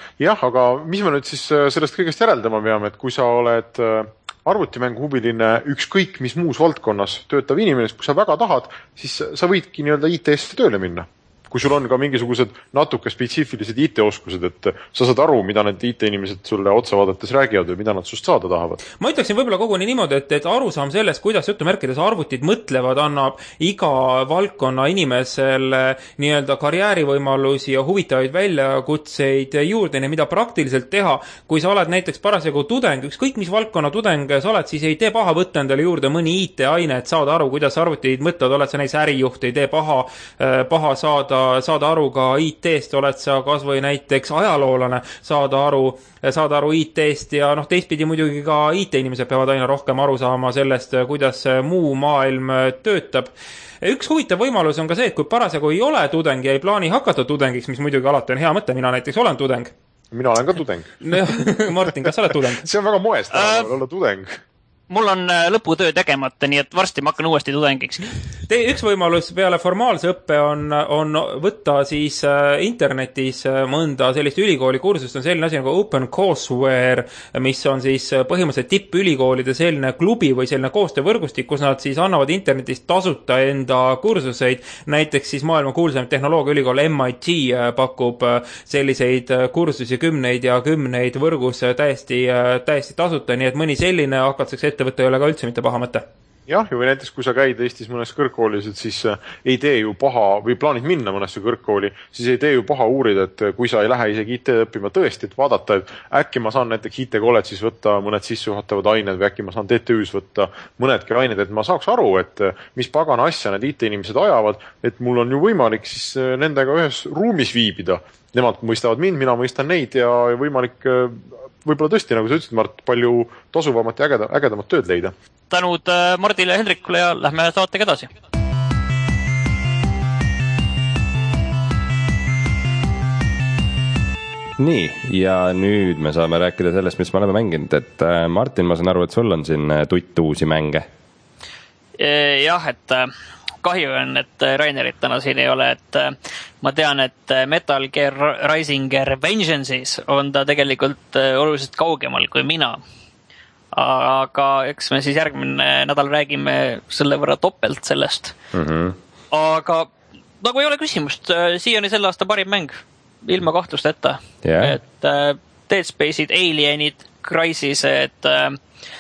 jah, aga mis me nüüd siis sellest kõigest järeldama peame, et kui sa oled arvutimängu huviline ükskõik mis muus valdkonnas töötav inimene, kui sa väga tahad, siis sa võidki nii-öelda I T-sse tööle minna. Kui sul on ka mingisugused natuke spetsiifilised I T-oskused, et sa saad aru, mida need I T-inimesed sulle otsa vaadates räägivad või mida nad sust saada tahavad. Ma ütleksin võib-olla koguni niimoodi, et, et arusaam sellest, kuidas jutumärkides arvutid mõtlevad, annab iga valdkonna inimesele nii-öelda karjäärivõimalusi ja huvitavaid väljakutseid juurde, mida praktiliselt teha. Kui sa oled näiteks parasjagu tudeng, ükskõik mis valdkonna tudeng sa oled, siis ei tee paha võtta endale juurde mõni I T-aine, et saada aru, kuidas arvutid mõtlevad, oled sa näiteks ärijuht, ei tee paha, paha saada saada aru ka I T-st, oled sa kas või näiteks ajaloolane, saada aru, saada aru I T-st ja noh, teistpidi muidugi ka I T-inimesed peavad aina rohkem aru saama sellest, kuidas muu maailm töötab. Üks huvitav võimalus on ka see, et kui parasjagu ei ole tudeng ja ei plaani hakata tudengiks, mis muidugi alati on hea mõte, mina näiteks olen tudeng. Mina olen ka tudeng. Martin, kas sa oled tudeng? See on väga moest äh... olla tudeng. Mul on lõputöö tegemata, nii et varsti ma hakkan uuesti tudengiks. Te, üks võimalus peale formaalse õppe on, on võtta siis internetis mõnda sellist ülikooli kursust, on selline asi nagu OpenCourseWare, mis on siis põhimõtteliselt tippülikoolide selline klubi või selline koostöövõrgustik, kus nad siis annavad internetist tasuta enda kursuseid. Näiteks siis maailma kuulsam tehnoloogiaülikool M I T pakub selliseid kursusi kümneid ja kümneid võrgus täiesti, täiesti tasuta, nii et mõni selline hakatakse ette võtta ei ole ka üldse mitte paha mõte. Jah, või näiteks kui sa käid Eestis mõnes kõrgkoolis, et siis ei tee ju paha või plaanid minna mõnesse kõrgkooli, siis ei tee ju paha uurida, et kui sa ei lähe isegi I T õppima tõesti, et vaadata, et äkki ma saan näiteks I T kolledžis võtta mõned sissejuhatavad ained või äkki ma saan T T Ü's võtta mõnedki ained, et ma saaks aru, et mis pagana asja need I T-inimesed ajavad, et mul on ju võimalik siis nendega ühes ruumis viibida. Nemad mõistavad mind, mina mõistan neid ja võimalik võib-olla tõesti, nagu sa ütlesid, Mart, palju tasuvamat ja ägeda, ägedamat tööd leida. Tänud Mardile ja Hendrikule ja lähme saatega edasi. Nii, ja nüüd me saame rääkida sellest, mis me oleme mänginud, et Martin, ma saan aru, et sul on siin tutt uusi mänge. Jah, et kahju on, et Rainerit täna siin ei ole, et ma tean, et Metal Gear Rising Revengeance'is on ta tegelikult oluliselt kaugemal kui mina. Aga eks me siis järgmine nädal räägime selle võrra topelt sellest. Mm-hmm. Aga nagu ei ole küsimust, siiani selle aasta parim mäng, ilma kahtlust ette. Yeah. Et Dead Space'id, Alienid, Crysis, et öö,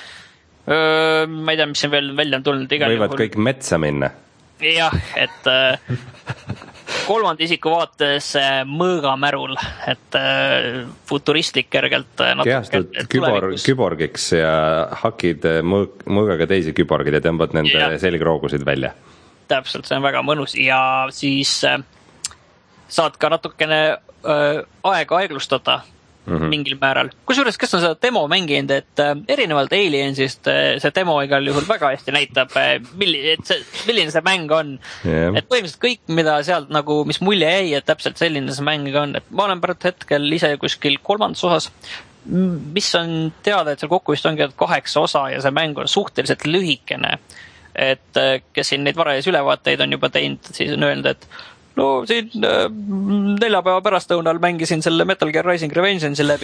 ma ei tea, mis siin veel välja on tulnud. Võivad juhul... kõik metsa minna. Jah, et kolmanda isiku vaates mõõgamärul, et futuristlik kergelt kehastud kübor, küborgiks ja hakid mõõg, mõõgaga teisi küborgid ja tõmbad nende ja. selgroogusid välja. Täpselt, see on väga mõnus ja siis saad ka natukene aega aeglustada mm-hmm. mingil määral. Kusjuures, kes on seda demo mänginud, et erinevalt Aliensist see demo igal juhul väga hästi näitab, milline, et see, milline see mäng on. Yeah. Et põhimõtteliselt kõik, mida sealt nagu, mis mulje jäi, et täpselt selline see mäng on. Et ma olen pärast hetkel ise kuskil kolmandas osas, mis on teada, et seal kokku vist ongi kaheksa osa ja see mäng on suhteliselt lühikene. Et kes siin neid varajas ülevaateid on juba teinud, siis on öelnud, et no siin äh, neljapäeva pärastlõunal mängisin selle Metal Gear Rising Revengeance'i läbi.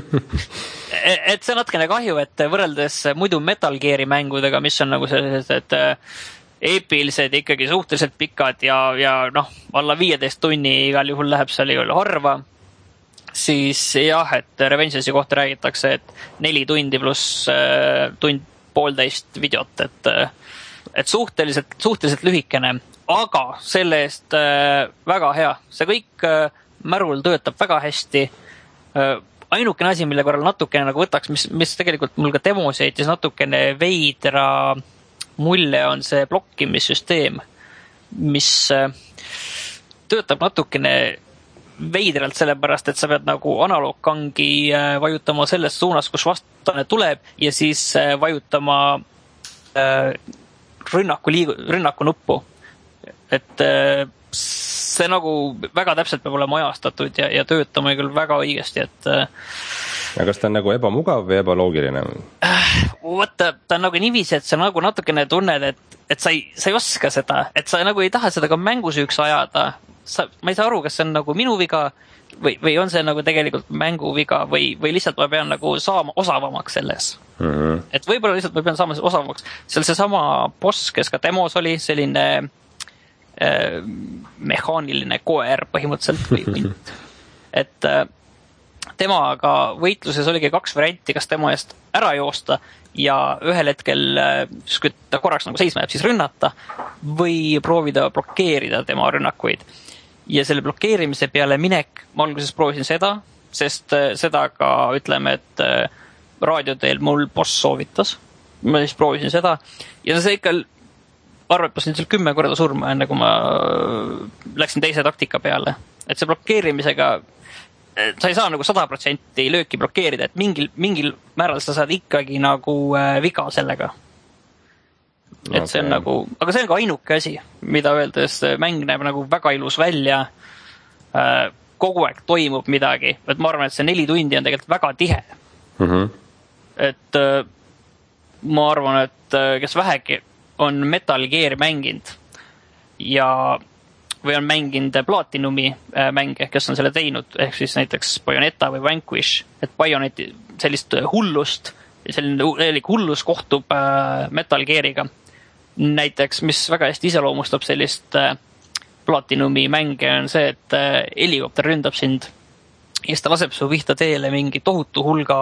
et see on natkene kahju, et võrreldes muidu Metal Gear'i mängudega, mis on nagu sellised, et äh, eepilised ikkagi suhteliselt pikad ja, ja noh, alla viieteist tunni igal juhul läheb seal igal harva, siis jah, et Revengeance'i kohta räägitakse, et neli tundi pluss äh, tund poolteist videot, et, äh, et suhteliselt, suhteliselt lühikene. Aga selle eest äh, väga hea. See kõik äh, märul töötab väga hästi. Äh, ainukene asi, mille korral natukene nagu võtaks, mis, mis tegelikult mul ka demos jäitis natukene veidra mulje, on see blokkimissüsteem, mis äh, töötab natukene veidralt sellepärast, et sa pead nagu analoogkangi äh, vajutama selles suunas, kus vastane tuleb ja siis äh, vajutama äh, rünnaku, liigu, rünnaku nuppu. Et see nagu väga täpselt peab olema ajastatud ja, ja töötama küll väga õigesti, et ja kas ta on nagu ebamugav või ebaloogiline? Võtta, ta on nagu niiviisi, et sa nagu natukene tunned, et, et sa, ei, sa ei oska seda, et sa nagu ei taha seda ka mängusüüks ajada, sa, ma ei saa aru, kas see on nagu minu viga või, või on see nagu tegelikult mängu viga või, või lihtsalt ma pean nagu saama osavamaks selles. Mm-hmm. Et võib-olla lihtsalt ma pean saama osavamaks. Seal see sama boss, kes ka demos oli, selline äh, mehaaniline koer põhimõtteliselt või vint. Et äh, temaga võitluses oligi kaks varianti, kas tema eest ära joosta ja ühel hetkel, kui ta korraks nagu seisma jääb, siis rünnata või proovida blokeerida tema rünnakuid. Ja selle blokeerimise peale minek, ma alguses proovisin seda, sest seda ka ütleme, et raadioteel mul boss soovitas. Ma siis proovisin seda ja see ikka arvapasin seal kümme korda surma, enne kui ma läksin teise taktika peale. Et see blokeerimisega sa ei saa nagu sada protsenti lööki blokeerida, et mingil, mingil määral sa saad ikkagi nagu äh, viga sellega. Et okay. See on nagu, aga see on ka ainuke asi, mida öeldes mäng näeb nagu väga ilus välja, äh, kogu aeg toimub midagi, et ma arvan, et see neli tundi on tegelikult väga tihe. Mm-hmm. Et äh, ma arvan, et äh, kes vähegi on Metal Gear mänginud ja või on mänginud Platinumi mänge, kes on selle teinud, ehk siis näiteks Bayonetta või Vanquish, et Bayoneti sellist hullust, selline hullus kohtub Metal Geariga. Näiteks, mis väga hästi iseloomustab sellist Platinumi mänge, on see, et helikopter ründab sind ja siis ta laseb su pihta teele mingi tohutu hulga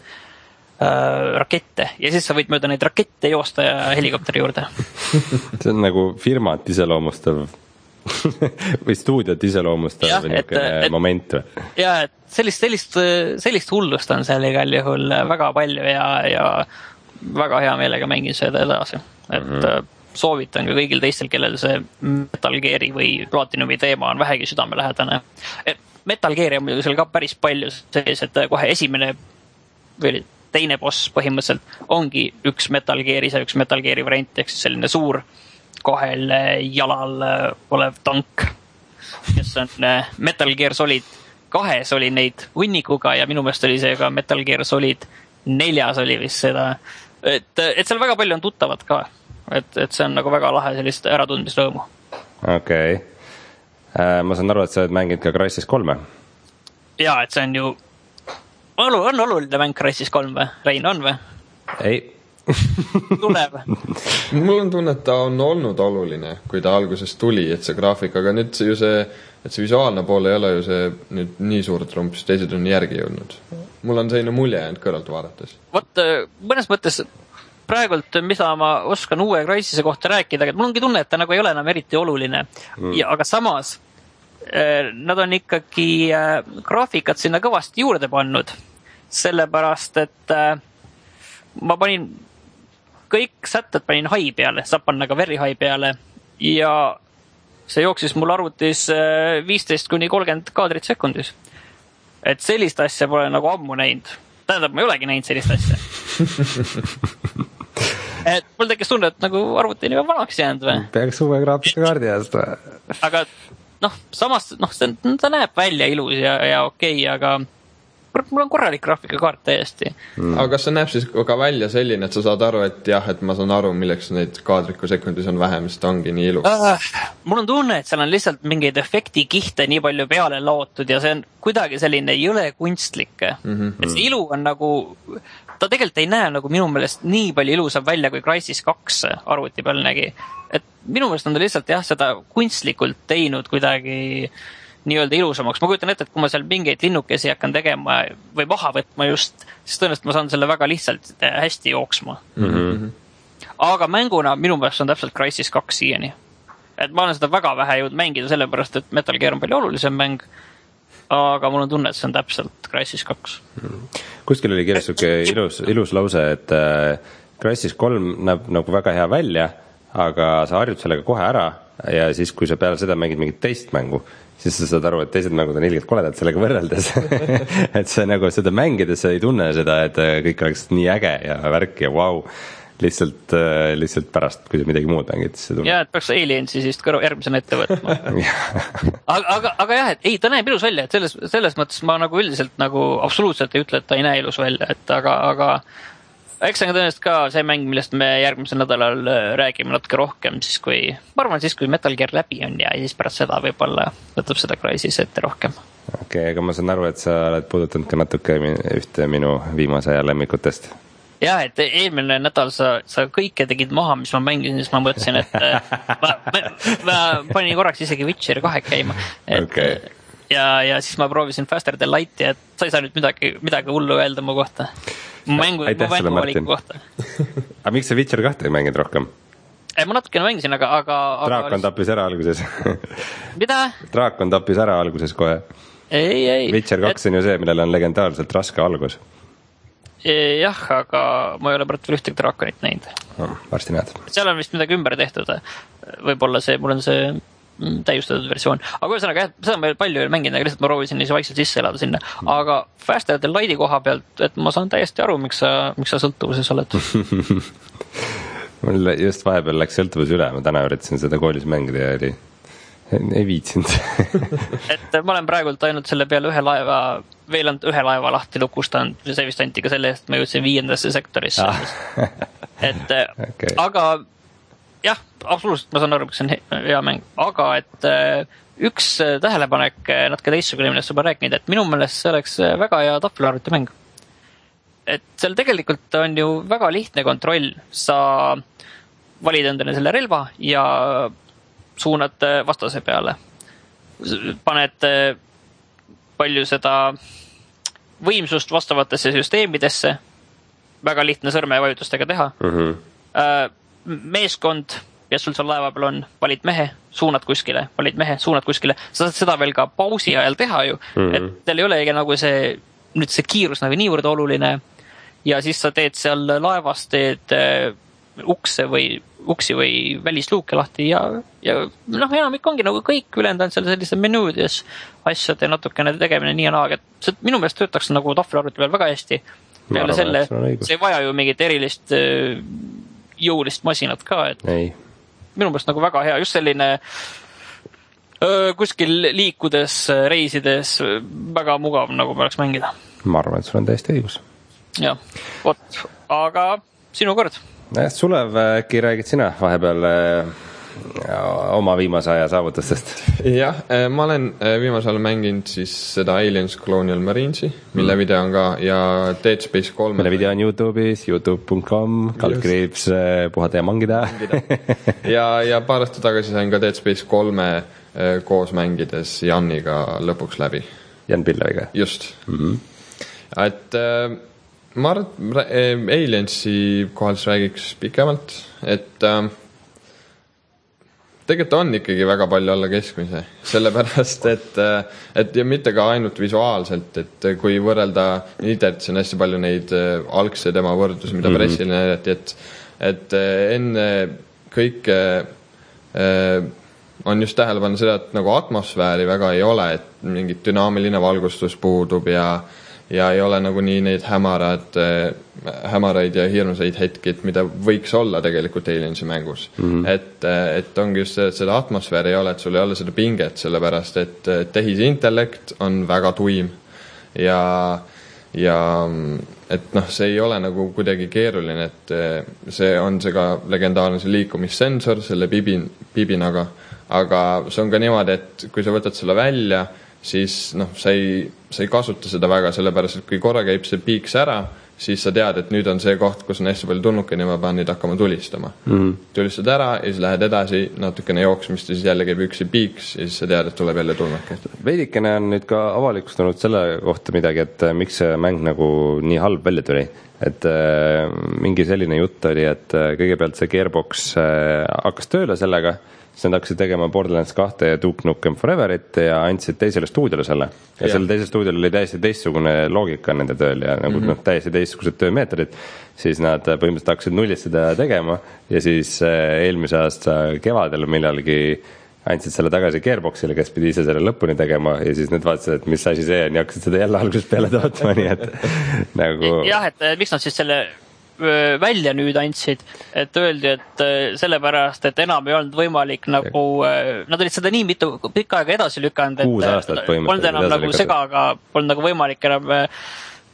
äh, rakette ja siis sa võid mööda neid rakette joosta ja helikopteri juurde. See on nagu firmat iseloomustav või stuudiot iseloomustav ja, või niisugune moment või? Ja, et sellist, sellist, sellist hullust on seal igal juhul väga palju ja, ja väga hea meelega mängin seda edasi. Et mm-hmm. soovitan ka kõigil teistel, kellel see Metal Geari või Platinumi teema on vähegi südamelähedane. Et Metal Geari on muidugi seal ka päris palju sees, et kohe esimene või teine boss põhimõtteliselt ongi üks Metal Geari, see üks Metal Geari variant, ehk siis selline suur kahel jalal olev tank, kes on Metal Gear Solid kahes oli neid hunnikuga ja minu meelest oli see ka Metal Gear Solid neljas oli vist seda, et, et seal väga palju on tuttavad ka, et, et see on nagu väga lahe sellist äratundmisrõõmu. Okei okay. Ma saan aru, et sa oled mänginud ka Crysis kolme. Jaa, et see on ju on oluline mäng Crysis kolm või? Rein, on või? Ei tuleb. Mul on tunne, et ta on olnud oluline, kui ta alguses tuli, et see graafik, aga nüüd see ju see, et see visuaalne pool ei ole ju see nüüd nii suur trump, siis teised on järgi jõudnud. Mul on selline mulje jäänud kõrvalt vaadates. Vot mõnes mõttes praegult, mida ma oskan uue Crysise kohta rääkida, et mul ongi tunne, et ta nagu ei ole enam eriti oluline. Mm. Ja, aga samas nad on ikkagi graafikat sinna kõvasti juurde pannud, sellepärast, et ma panin kõik sätted panin hai peale, saab panna ka very hai peale ja see jooksis mul arvutis viisteist kuni kolmkümmend kaadrit sekundis. Et sellist asja pole nagu ammu näinud. Tähendab, ma ei olegi näinud sellist asja. Et mul tekkis tunne, et nagu arvuti nii vanaks jäänud või? Peaks uue graafikakaardi eest või? Aga noh, samas noh, see, ta näeb välja ilus ja, ja okei, okay, aga mul on korralik graafikakaart täiesti. Mm. Aga kas see näeb siis ka välja selline, et sa saad aru, et jah, et ma saan aru, milleks neid kaadriku sekundis on vähem, sest ongi nii ilus? Uh, mul on tunne, et seal on lihtsalt mingeid efekti kihte nii palju peale laotud ja see on kuidagi selline jõle kunstlik. Mm-hmm. Et see ilu on nagu, ta tegelikult ei näe nagu minu meelest nii palju ilusam välja kui Crysis kaks arvuti peal nägi. Et minu meelest on ta lihtsalt jah, seda kunstlikult teinud kuidagi nii-öelda ilusamaks. Ma kujutan ette, et kui ma seal mingeid linnukesi hakkan tegema või maha võtma just, siis tõenäoliselt ma saan selle väga lihtsalt hästi jooksma. Mm-hmm. Aga mänguna minu meelest on täpselt Crysis kaks siiani. Et ma olen seda väga vähe jõudnud mängida sellepärast, et Metal Gear on palju olulisem mäng, aga mul on tunne, et see on täpselt Crysis kaks. Mm-hmm. Kuskil oli kirjas suke ilus, ilus lause, et äh, Crysis kolm näeb nagu väga hea välja, aga sa harjud sellega kohe ära ja siis, kui sa peale seda mängid mingit teist mängu, siis sa saad aru, et teised mängud on ilgelt koledad sellega võrreldes. Et see nagu seda mängides ei tunne seda, et kõik oleks nii äge ja värk ja vau. Lihtsalt, lihtsalt pärast, kui sa midagi muud mängid. Ja, et peaks Aliensi siis kõru järgmisena ette võtma. aga, aga, aga jah, et ei, ta näeb ilus välja, et selles, selles mõttes ma nagu üldiselt nagu absoluutselt ei ütle, et ta ei näe ilus välja, et aga, aga eks see on tõenäoliselt ka see mäng, millest me järgmisel nädalal räägime natuke rohkem, siis kui, ma arvan siis, kui Metal Gear läbi on ja siis pärast seda võib-olla võtab seda Crysis ette rohkem. Okei, okay, aga ma saan aru, et sa oled puudutanud ka natuke ühte minu viimase aja lemmikutest. Jah, et eelmine nädal sa, sa kõike tegid maha, mis ma mängisin, siis ma mõtlesin, et ma, ma, ma panin korraks isegi Witcher kahe käima. Et, okay. ja, ja siis ma proovisin Faster Than Lighti, et sa ei saa nüüd midagi, midagi hullu öelda mu kohta. Mu mängu, mu mängu valiku kohta. Aga miks sa Witcher kahte ei mänginud rohkem? Ma natukene mängisin, aga... aga Draakon aga... tappis ära alguses. Mida? Draakon tappis ära alguses kohe. Ei, ei. Witcher kaks et... on ju see, millel on legendaarselt raske algus. Jah, aga ma ei ole praegu veel ühtegi Draakonit näinud. No, varsti näed. Seal on vist midagi ümber tehtud. Võib-olla see, mul on see täiustatud versioon. Aga ühesõnaga, seda ma palju ei mänginud, aga lihtsalt ma proovisin nii vaikselt sisse elada sinna. Aga Faster Than Lighti koha pealt, et ma saan täiesti aru, miks sa, miks sa sõltuvuses oled. Mul just vahepeal läks sõltuvus üle, ma täna üritasin seda koolis mängida ja oli... ei viitsinud. et ma olen praegult ainult selle peale ühe laeva, veel on ühe laeva lahti lukustanud, see vist anti ka selle eest, et ma jõudsin viiendasse sektorisse. Ah. et okay. Aga jah, absoluutselt ma saan aru, mis on hea mäng, aga et üks tähelepanek natuke teistsugune, millest juba rääkinud, et minu meelest see oleks väga hea tahvelarvuti mäng. Et seal tegelikult on ju väga lihtne kontroll, sa valid endale selle relva ja suunad vastase peale. Paned palju seda võimsust vastavatesse süsteemidesse, väga lihtne sõrmevajutustega teha. Uh-huh. Meeskond, kes sul seal laeva peal on, valid mehe, suunad kuskile, valid mehe, suunad kuskile. Sa saad seda veel ka pausi ajal teha ju, uh-huh. Et teil ei olegi nagu see, nüüd see kiirus nagu niivõrd oluline ja siis sa teed seal laevas, teed ukse või uksi või välisluuke lahti ja, ja noh, enamik ongi nagu kõik ülend on seal sellise menüüdes asjade natukene tegemine nii ja naag, et see minu meelest töötaks nagu tahvelarvuti peal väga hästi. Peale selle, see ei vaja ju mingit erilist jõulist masinat ka, et ei. Minu meelest nagu väga hea, just selline öö, kuskil liikudes, reisides väga mugav nagu me oleks mängida. Ma arvan, et sul on täiesti õigus. Jah, vot, aga sinu kord. Sulev, äkki räägid sina vahepeal oma viimase aja saavutustest? Jah, ma olen viimase ajal mänginud siis seda Aliens Colonial Marinesi, mille mm. video on ka, ja Dead Space kolm. Mille video on YouTube'is, youtube dot com, kaldkriips, puhata ja mangida. ja, ja paar aastat tagasi sain ka Dead Space kolme koos mängides Janiga lõpuks läbi. Jan Pilleviga? Just. Mm-hmm. Et... ma arvan, Aliensi kohal räägiks pikemalt, et äh, tegelikult on ikkagi väga palju alla keskmise, sellepärast, et, et ja mitte ka ainult visuaalselt, et kui võrrelda, internetis on hästi palju neid äh, algse tema võrdlusi, mida mm-hmm. pressile näidati, et, et enne kõike äh, on just tähele panna seda, et nagu atmosfääri väga ei ole, et mingi dünaamiline valgustus puudub ja ja ei ole nagu nii neid hämarad, hämaraid ja hirmsaid hetkid, mida võiks olla tegelikult Aliensi mängus. Mm-hmm. Et, et ongi just see, et seda atmosfääri ei ole, et sul ei ole seda pinget, sellepärast et tehisintellekt on väga tuim ja, ja et noh, see ei ole nagu kuidagi keeruline, et see on see ka legendaarne see liikumissensor selle bibin, bibinaga, aga see on ka niimoodi, et kui sa võtad selle välja, siis noh, sa ei, sa ei kasuta seda väga, sellepärast, et kui korra käib see piiks ära, siis sa tead, et nüüd on see koht, kus on hästi palju tulnuke, nii ma pean nüüd hakkama tulistama. Mm-hmm. Tulistad ära ja siis lähed edasi, natukene jooksmist ja siis jälle käib üksi piiks ja siis sa tead, et tuleb jälle tulnuke. Veidikene on nüüd ka avalikustunud selle kohta midagi, et miks see mäng nagu nii halb välja tuli. Et äh, mingi selline jutt oli, et äh, kõigepealt see Gearbox äh, hakkas tööle sellega, siis nad hakkasid tegema Borderlands kahte ja Duke Nukem Foreverit ja andsid teisele stuudiole selle. Ja, ja. Selle teisel stuudiol oli täiesti teistsugune loogika nende tööl ja nagu mm-hmm. no, täiesti teistsugused töömeetodid. Siis nad põhimõtteliselt hakkasid nullist seda tegema ja siis eelmise aasta kevadel millalgi andsid selle tagasi Gearboxile, kes pidi ise selle lõpuni tegema ja siis need vaatasid, et mis asi see on ja hakkasid seda jälle algusest peale tootma, nii et nagu... Jah, et miks nad siis selle välja nüüd andsid, et öeldi, et sellepärast, et enam ei olnud võimalik nagu, nad olid seda nii mitu pikka aega edasi lükanud, et kuus aastat põhimõtteliselt polnud enam nagu segaga, polnud nagu võimalik enam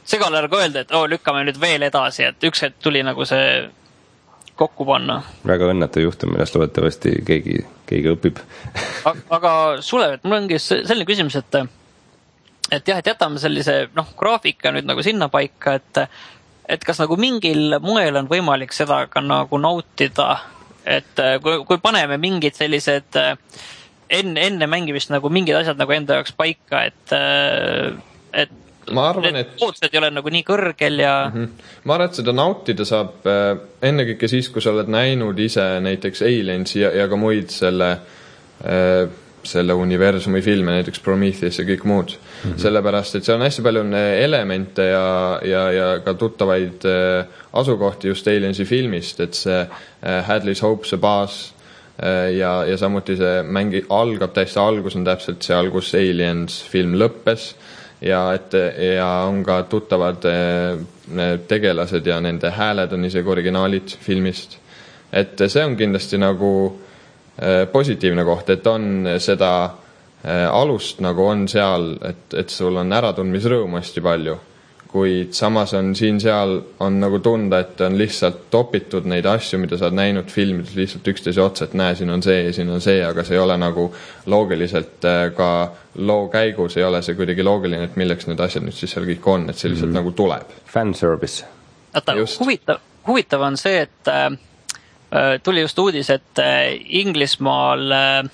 segal ära ka öelda, et oo, lükkame nüüd veel edasi, et üks hetk tuli nagu see kokku panna. Väga õnnetu juhtum, millest loodetavasti keegi, keegi õpib. Aga Sulev, et mul ongi selline küsimus, et et jah, et jätame sellise noh, graafika nüüd nagu sinna paika, et, et kas nagu mingil moel on võimalik seda ka nagu nautida, et kui, kui paneme mingid sellised enne, enne mängimist nagu mingid asjad nagu enda jaoks paika, et, et ma arvan, need et ootused ei ole nagu nii kõrgel ja mm -hmm. ma arvan, et seda nautida saab ennekõike siis, kui sa oled näinud ise näiteks Aliens ja, ja ka muid selle äh, selle universumi filme, näiteks Prometheus ja kõik muud. Mm -hmm. Sellepärast, et seal on hästi palju elemente ja, ja, ja ka tuttavaid äh, asukohti just Aliensi filmist, et see äh, Hadley's Hope, see baas äh, ja, ja samuti see mängi algab täiesti algus on täpselt seal, kus Aliens film lõppes ja, et, ja on ka tuttavad äh, tegelased ja nende hääled on isegi originaalid filmist. Et see on kindlasti nagu positiivne koht, et on seda alust nagu on seal, et, et sul on äratundmisrõõmu hästi palju, kuid samas on siin seal on nagu tunda, et on lihtsalt topitud neid asju, mida sa oled näinud filmides lihtsalt üksteise otsa, et näe, siin on see ja siin on see, aga see ei ole nagu loogiliselt ka loo käigus ei ole see kuidagi loogiline, et milleks need asjad nüüd siis seal kõik on, et see lihtsalt mm. nagu tuleb. Fanservice. Oota, huvitav, huvitav on see, et äh, tuli just uudis, et Inglismaal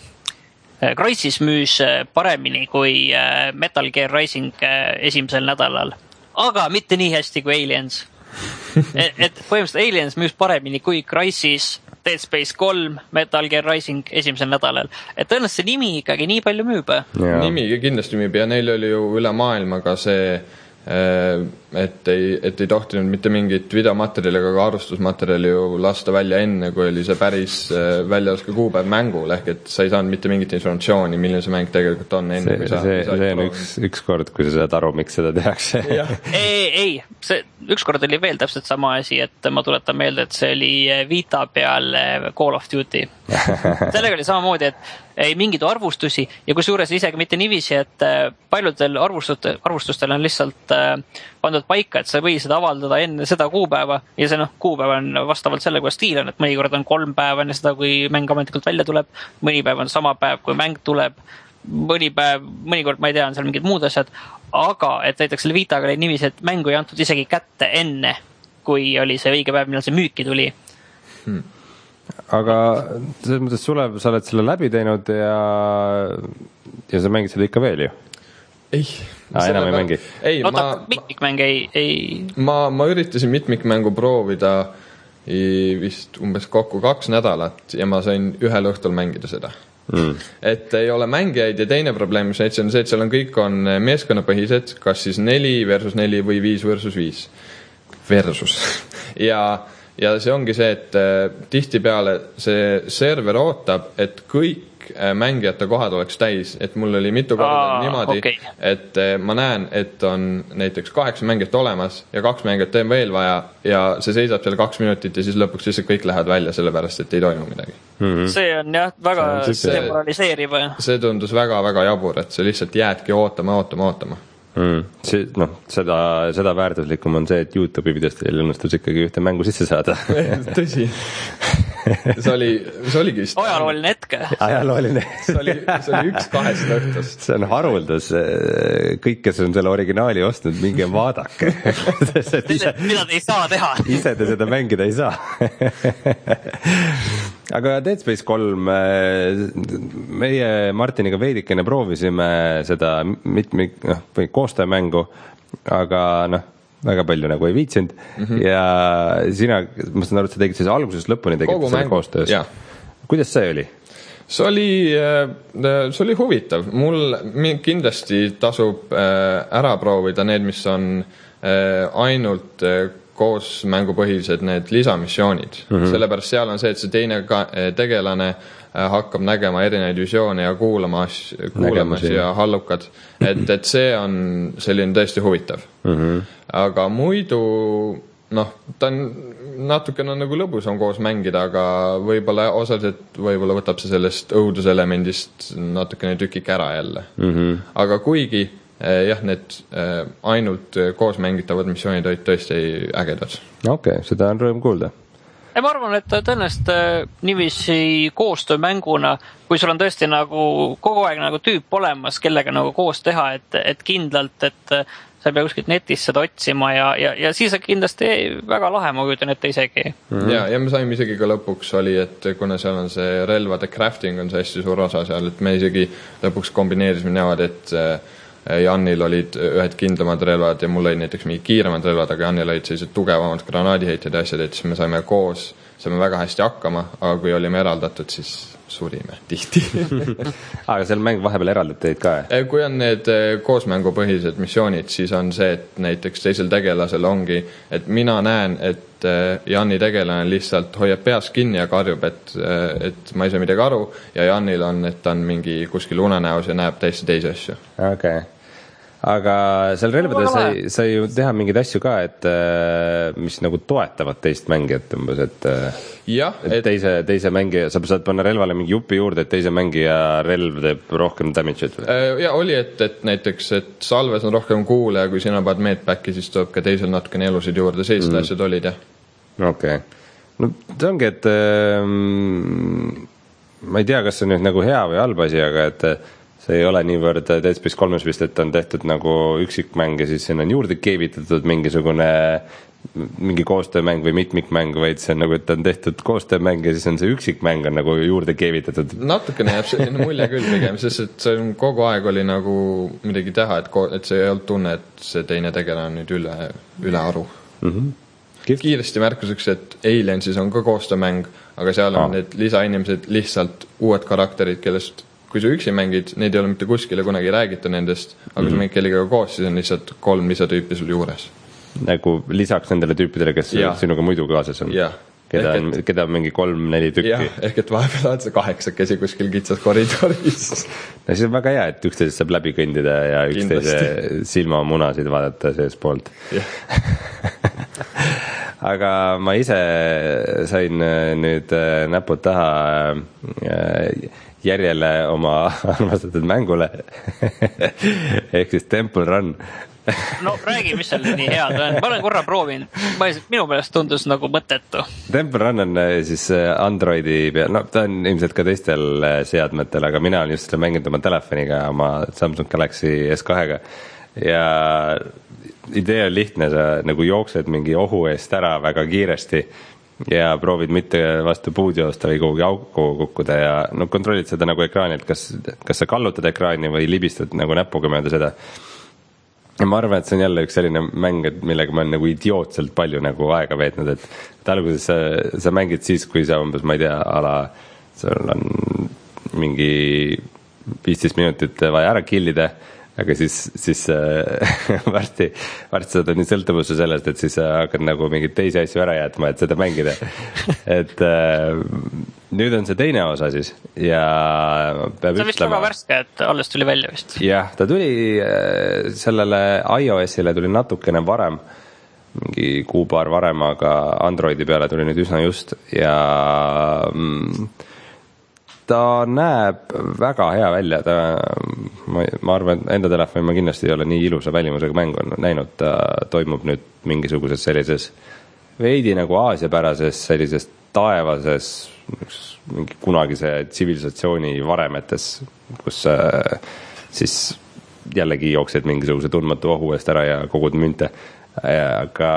Crysis müüs paremini kui Metal Gear Rising esimesel nädalal, aga mitte nii hästi kui Aliens. Et põhimõtteliselt Aliens müüs paremini kui Crysis, Dead Space kolm, Metal Gear Rising esimesel nädalal. Et tõenäoliselt see nimi ikkagi nii palju müüb. Nimi kindlasti müüb ja neil oli ju üle maailma ka see et ei, et ei tohtinud mitte mingit videomaterjali ega ka arvustusmaterjali ju lasta välja enne, kui oli see päris väljalaske kuupäev mängul, ehk et sa ei saanud mitte mingit informatsiooni, milline see mäng tegelikult on enne, see, sa, see, see on üks, üks kord, kui sa saad aru, miks seda tehakse. ei, ei, see üks kord oli veel täpselt sama asi, et ma tuletan meelde, et see oli Vita peal Call of Duty. Sellega oli samamoodi, et ei mingid arvustusi ja kusjuures isegi mitte niiviisi, et paljudel arvustustel, arvustustel on lihtsalt pandud paika, et sa või seda avaldada enne seda kuupäeva ja see noh, kuupäev on vastavalt selle, kui stiil on, et mõnikord on kolm päeva enne seda, kui mäng ametlikult välja tuleb, mõni päev on sama päev, kui mäng tuleb, mõni päev, mõnikord ma ei tea, on seal mingid muud asjad, aga et näiteks selle Vitaga oli niiviisi, et mängu ei antud isegi kätte enne, kui oli see õige päev, millal see müüki tuli hmm. Aga selles mõttes Sulev, sa oled selle läbi teinud ja, ja sa mängid seda ikka veel ju? Ei. Ah, enam ei mängi? Ei, no, ma, mitmikmäng ei, ei... Ma, ma üritasin mitmikmängu proovida vist umbes kokku kaks nädalat ja ma sain ühel õhtul mängida seda. Mm. Et ei ole mängijaid ja teine probleem, mis näiteks on see, et seal on kõik on meeskonnapõhised, kas siis neli versus neli või viis versus viis. Versus. ja... Ja see ongi see, et tihti peale see server ootab, et kõik mängijate kohad oleks täis, et mul oli mitu korda Aa, niimoodi, okay. et ma näen, et on näiteks kaheksa mängijat olemas ja kaks mängijat teen veel vaja ja see seisab seal kaks minutit ja siis lõpuks lihtsalt kõik lähevad välja sellepärast, et ei toimu midagi. Mm-hmm. See on jah väga demoraliseeriv. See tundus väga-väga jabur, et sa lihtsalt jäädki ootama, ootama, ootama. Mm. See, noh, seda, seda väärtuslikum on see, et YouTube'i videostil õnnestus ikkagi ühte mängu sisse saada. Tõsi. See oli, see oligi vist... Ajalooline hetk. Ajalooline. See oli, see oli üks kahest õhtust. See on haruldus. Kõik, kes on selle originaali ostnud, minge vaadake. ise, mida te ei saa teha. Ise te seda mängida ei saa. Aga Dead Space kolm, meie Martiniga veidikene proovisime seda mitmik, noh, või koostöömängu, aga noh, väga palju nagu ei viitsinud mm -hmm. ja sina, ma saan aru, et sa tegid siis algusest lõpuni tegid selle koostöös. Kuidas see oli? See oli, see oli huvitav. Mul kindlasti tasub ära proovida need, mis on ainult koos mängupõhilised need lisamissioonid. Mm-hmm. Sellepärast seal on see, et see teine ka, tegelane hakkab nägema erinevaid visioone ja kuulamas, kuulamas ja hallukad. Et, et see on selline tõesti huvitav. Mm-hmm. Aga muidu, noh, ta on natukene nagu lõbusam koos mängida, aga võib-olla osaliselt võib-olla võtab see sellest õuduselemendist natukene tükik ära jälle. Mm-hmm. Aga kuigi jah, need ainult koos mängitavad missioonid olid tõesti ägedad. Okei, okay, seda on rõõm kuulda. Ja ma arvan, et tõenäoliselt niiviisi koostöömänguna, kui sul on tõesti nagu kogu aeg nagu tüüp olemas, kellega nagu koos teha, et, et kindlalt, et sa ei pea kuskilt netis seda otsima ja, ja, ja siis on kindlasti väga lahe, ma kujutan ette isegi. Mm-hmm. Ja, ja me saime isegi ka lõpuks oli, et kuna seal on see relvade crafting on see hästi suur osa seal, et me isegi lõpuks kombineerisime näevad, et Jannil olid ühed kindlamad relvad ja mul olid näiteks mingid kiiremad relvad, aga Jannil olid sellised tugevamad granaadiheitjad ja asjad, et siis me saime koos, saime väga hästi hakkama, aga kui olime eraldatud, siis surime tihti. Aga seal mäng vahepeal eraldab teid ka? Kui on need koosmängupõhised missioonid, siis on see, et näiteks teisel tegelasel ongi, et mina näen, et Janni tegelane lihtsalt hoiab peas kinni ja karjub, et, et ma ei saa midagi aru ja Jannil on, et ta on mingi kuskil unenäos ja näeb täiesti teisi asju. Okei. Okay. Aga seal relvades sai, sai ju teha mingeid asju ka, et mis nagu toetavad teist mängijat umbes, et, ja, et, et teise, teise mängija, sa saad panna relvale mingi jupi juurde, et teise mängija relv teeb rohkem damage'it. Ja oli, et, et näiteks, et salves on rohkem kuule ja kui sina paned medpacki, siis tuleb ka teisel natukene elusid juurde, sellised mm. asjad olid, jah. Okei. Okay. No see ongi, et ähm, ma ei tea, kas see on nüüd nagu hea või halb asi, aga et see ei ole niivõrd Dead Space kolmes vist, et on tehtud nagu üksikmäng ja siis siin on juurde keevitatud mingisugune mingi koostöömäng või mitmikmäng, vaid see on nagu, et on tehtud koostöömäng ja siis on see üksikmäng on nagu juurde keevitatud. Natukene jääb selline mulje küll pigem, sest et see on, kogu aeg oli nagu midagi teha, et, ko- et see ei olnud tunne, et see teine tegelane on nüüd üle, üle aru. Mm-hmm. Kiiresti märkuseks, et Aliensis on ka koostöömäng, aga seal on ah. need lisainimesed lihtsalt uued karakterid, kellest kui sa üksi mängid, neid ei ole mitte kuskile kunagi räägita nendest, aga mm-hmm. kui sa mängid kellega koos, siis on lihtsalt kolm lisatüüpi sul juures. Nagu lisaks nendele tüüpidele, kes ja. sinuga muidu kaasas on? Jah. Keda on, et, keda on mingi kolm-neli tükki? Jah, ehk et vahepeal oled sa kaheksakesi kuskil kitsas koridoris. No siis on väga hea, et üksteisest saab läbi kõndida ja üksteise silmamunasid vaadata sees poolt. Jah. Aga ma ise sain nüüd näpud taha järjele oma armastatud mängule ehk siis Temple Run. No räägi, mis seal nii head on. Ma olen korra proovinud. Ma ei, minu meelest tundus nagu mõttetu. Temple Run on siis Androidi peal, no ta on ilmselt ka teistel seadmetel, aga mina olen just mänginud oma telefoniga, oma Samsung Galaxy S kahega ja idee on lihtne, sa nagu jooksed mingi ohu eest ära väga kiiresti ja proovid mitte vastu puud joosta või kuhugi auku kukkuda ja no kontrollid seda nagu ekraanilt, kas, kas sa kallutad ekraani või libistad nagu näpuga mööda seda. Ja ma arvan, et see on jälle üks selline mäng, et millega ma olen nagu idiootselt palju nagu aega veetnud, et, et alguses sa, sa mängid siis, kui sa umbes, ma ei tea, ala, sul on mingi viisteist minutit vaja ära killida, aga siis, siis äh, varsti, varsti saad nii sõltuvusse sellest, et siis hakkad nagu mingid teisi asju ära jätma, et seda mängida. Et äh, nüüd on see teine osa siis ja peab see on vist väga värske, et alles tuli välja vist. Jah, ta tuli äh, sellele iOS-ile tuli natukene varem, mingi kuupaar varem, aga Androidi peale tuli nüüd üsna just ja mm, ta näeb väga hea välja, ta, ma, ma arvan, et enda telefoni ma kindlasti ei ole nii ilusa välimusega mängu näinud, ta toimub nüüd mingisuguses sellises veidi nagu aasiapärases sellises taevases mingi kunagise tsivilisatsiooni varemetes, kus äh, siis jällegi jooksed mingisuguse tundmatu ohu eest ära ja kogud münte, aga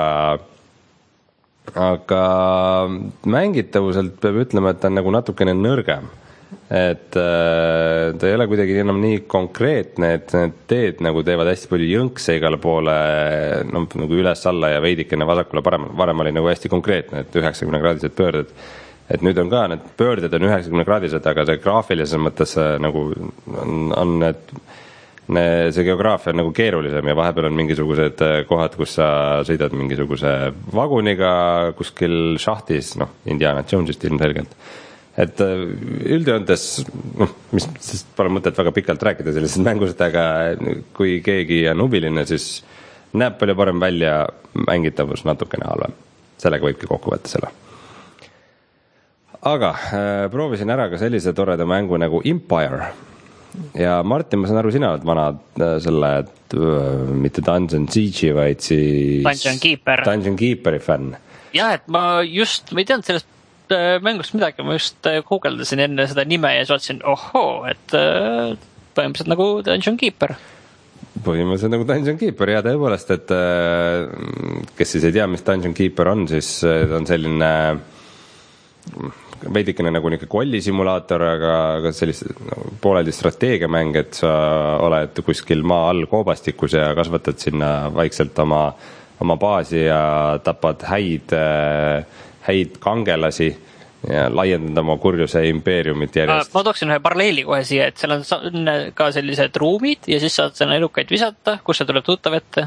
aga mängitavuselt peab ütlema, et ta on nagu natukene nõrgem. Et äh, ta ei ole kuidagi enam nii konkreetne, et need teed nagu teevad hästi palju jõnkse igale poole no, nagu üles alla ja veidikene vasakule parem, varem oli nagu hästi konkreetne, et üheksakümne kraadised pöörded. Et nüüd on ka, need pöörded on üheksakümne kraadised, aga see graafilises mõttes nagu on, on need, see geograafia on nagu keerulisem ja vahepeal on mingisugused kohad, kus sa sõidad mingisuguse vaguniga kuskil šahtis, noh, Indiana Jonesist ilmselgelt. Et üldjoontes, noh, mis sest pole mõtet väga pikalt rääkida sellisest mängust, aga kui keegi on huviline, siis näeb palju parem välja, mängitavus natukene halvem. Sellega võibki kokku võtta selle. Aga äh, proovisin ära ka sellise toreda mängu nagu Empire ja Martin, ma saan aru, sina oled vana selle, et mitte Dungeon Siege'i, vaid siis Dungeon Keeper. Dungeon Keeperi fänn. Jah, et ma just, ma ei teadnud sellest mängust midagi, ma just guugeldasin enne seda nime ja siis vaatasin, ohoo, et põhimõtteliselt nagu Dungeon Keeper. Põhimõtteliselt nagu Dungeon Keeper, ja tõepoolest, et kes siis ei tea, mis Dungeon Keeper on, siis on selline veidikene nagu niisugune kollisimulaator, aga, aga sellist no, pooleldi strateegiamäng, et sa oled kuskil maa all koobastikus ja kasvatad sinna vaikselt oma, oma baasi ja tapad häid, häid kangelasi ja laiendad oma kurjuse impeeriumit järjest. Ma tooksin ühe paralleeli kohe siia, et seal on ka sellised ruumid ja siis saad sinna elukaid visata, kus see tuleb tuttav ette.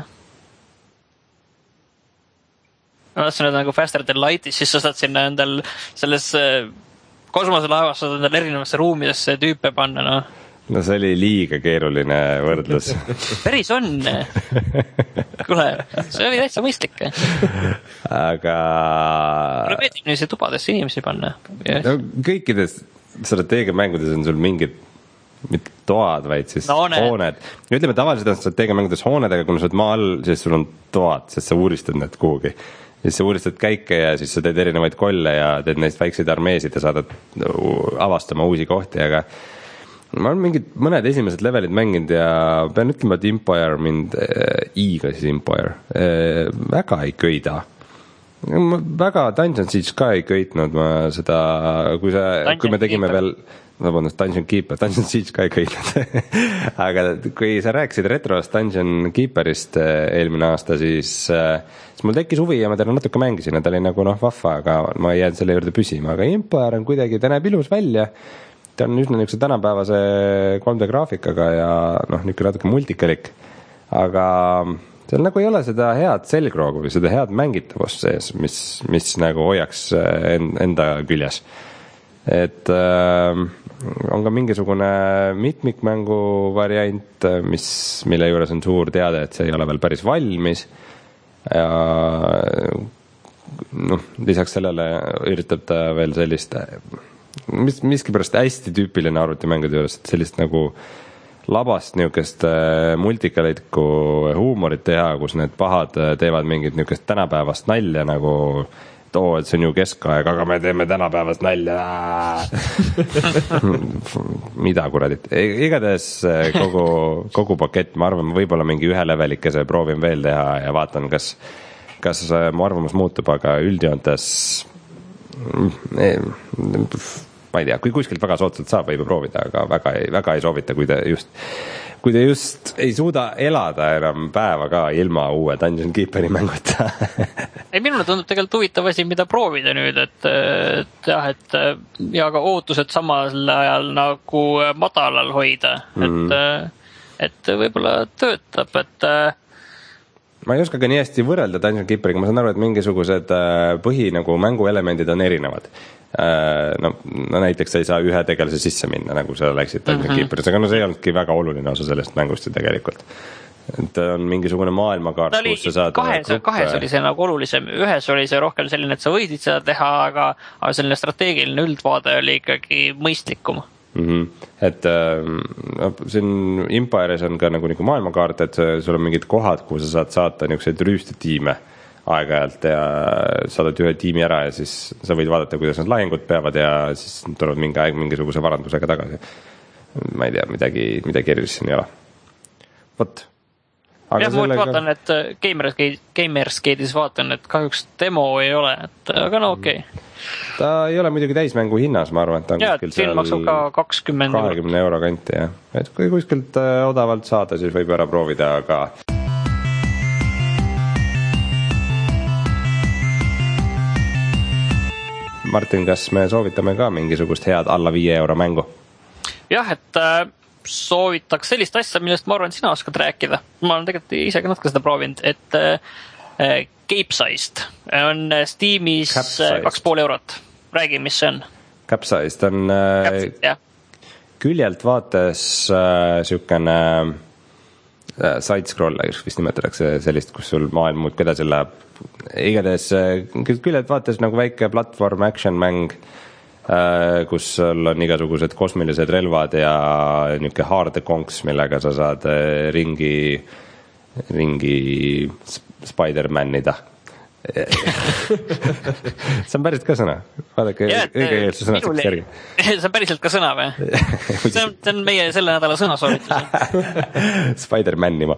Ma tahtsin öelda nagu Faster than Lightis, siis sa saad sinna endal selles kosmoselaevas saad endal erinevasse ruumidesse tüüpe panna, no. No see oli liiga keeruline võrdlus. Päris on. Kule, see oli täitsa mõistlik. Aga... Mulle meeldib niisse tubadesse inimesi panna. No, kõikides strateegiamängudes on sul mingid mitte toad, vaid siis no, hooned. Ütleme, tavaliselt on strateegiamängudes hooned, aga kui sa oled maa all, siis sul on toad, sest sa uuristad need kuhugi. Siis sa uuristad käike ja siis sa teed erinevaid kolle ja teed neist väikseid armeesid ja saadad avastama uusi kohti, aga ma olen mingid mõned esimesed levelid mänginud ja pean ütlema, et Empire mind, I-ga siis Empire, väga ei köida. Väga Dungeon Siege ka ei köitnud ma seda, kui, sa, kui me tegime veel, vabandust, Dungeon Keeper, Dungeon Siege ka ei köitnud. Aga kui sa rääkisid retrost Dungeon Keeperist eelmine aasta, siis, siis mul tekkis huvi ja ma teda natuke mängisin ja ta oli nagu noh vahva, aga ma ei jäänud selle juurde püsima. Aga Empire on kuidagi, ta näeb ilus välja, ta on üsna niisuguse tänapäevase kolm D graafikaga ja noh, niisugune natuke multikelik, aga seal nagu ei ole seda head selgroogu või seda head mängitavust sees, mis, mis nagu hoiaks enda küljes. Et äh, on ka mingisugune mitmikmängu variant, mis, mille juures on suur teade, et see ei ole veel päris valmis ja noh, lisaks sellele üritab ta veel sellist mis, miskipärast hästi tüüpiline arvutimängude juures, et sellist nagu labast niisugust multikalikku huumorit teha, kus need pahad teevad mingit niisugust tänapäevast nalja nagu too, et see on ju keskaeg, aga me teeme tänapäevast nalja. Mida kuradit. Igatahes kogu, kogu pakett, ma arvan, võib-olla mingi ühe levelikese proovin veel teha ja vaatan, kas, kas mu arvamus muutub, aga üldjoontes ma ei tea, kui kuskilt väga soodsalt saab, võib proovida, aga väga ei, väga ei soovita, kui te just, kui te just ei suuda elada enam päeva ka ilma uue Dungeon Keeperi mänguta. Ei, minule tundub tegelikult huvitav asi, mida proovida nüüd, et, et jah, et ja ka ootused samal ajal nagu madalal hoida, mm. et, et võib-olla töötab, et ma ei oska ka nii hästi võrrelda Dungeon Keeperiga, ma saan aru, et mingisugused põhi nagu mänguelemendid on erinevad. No, no näiteks sa ei saa ühe tegelase sisse minna, nagu sa läksid Dungeon mm-hmm. Keeperis, aga no see ei olnudki väga oluline osa sellest mängust ju tegelikult. Et on mingisugune maailmakaart, kus sa saad kahes, kahes oli see nagu olulisem, ühes oli see rohkem selline, et sa võisid seda teha, aga, aga selline strateegiline üldvaade oli ikkagi mõistlikum. Mm-hmm. Et no, siin Empire'is on ka nagu, nagu maailmakaart, et sul on mingid kohad, kuhu sa saad saata niisuguseid rüüstetiime aeg-ajalt ja saadad ühe tiimi ära ja siis sa võid vaadata, kuidas nad lahingud peavad ja siis tulevad mingi aeg mingisuguse varandusega tagasi. Ma ei tea, midagi, midagi erilist siin ei ole. Võt. Aga jah, sellega... vaatan, et Gamersgate'is vaatan, et kahjuks demo ei ole, et, aga no okei. Okay. Ta ei ole muidugi täismängu hinnas, ma arvan, et ta on ja, kuskil seal maksab ka kakskümmend kahekümne euro kanti, jah. Et kui kuskilt odavalt saada, siis võib ära proovida, aga Martin, kas me soovitame ka mingisugust head alla viie euro mängu? Jah, et äh, soovitaks sellist asja, millest ma arvan, sina oskad rääkida. Ma olen tegelikult ise ka natuke seda proovinud, et äh, Capesized on Steamis Capsized. kaks pool eurot. Räägi, mis see on? Capsized on äh, Capsized, küljelt vaates äh, siukene äh, side-scroller, vist nimetatakse sellist, kus sul maailm muud kedasi läheb. Igades küljelt vaates nagu väike platvorm action mäng, kus sul on igasugused kosmilised relvad ja niisugune haardekonks, millega sa saad ringi, ringi Spider-manida. See on päriselt ka sõna. Vaadake, õigekeelse sõnastuseks järgi. See on päriselt ka sõna või? See on, see on meie selle nädala sõnasoovitus. Spider-manima.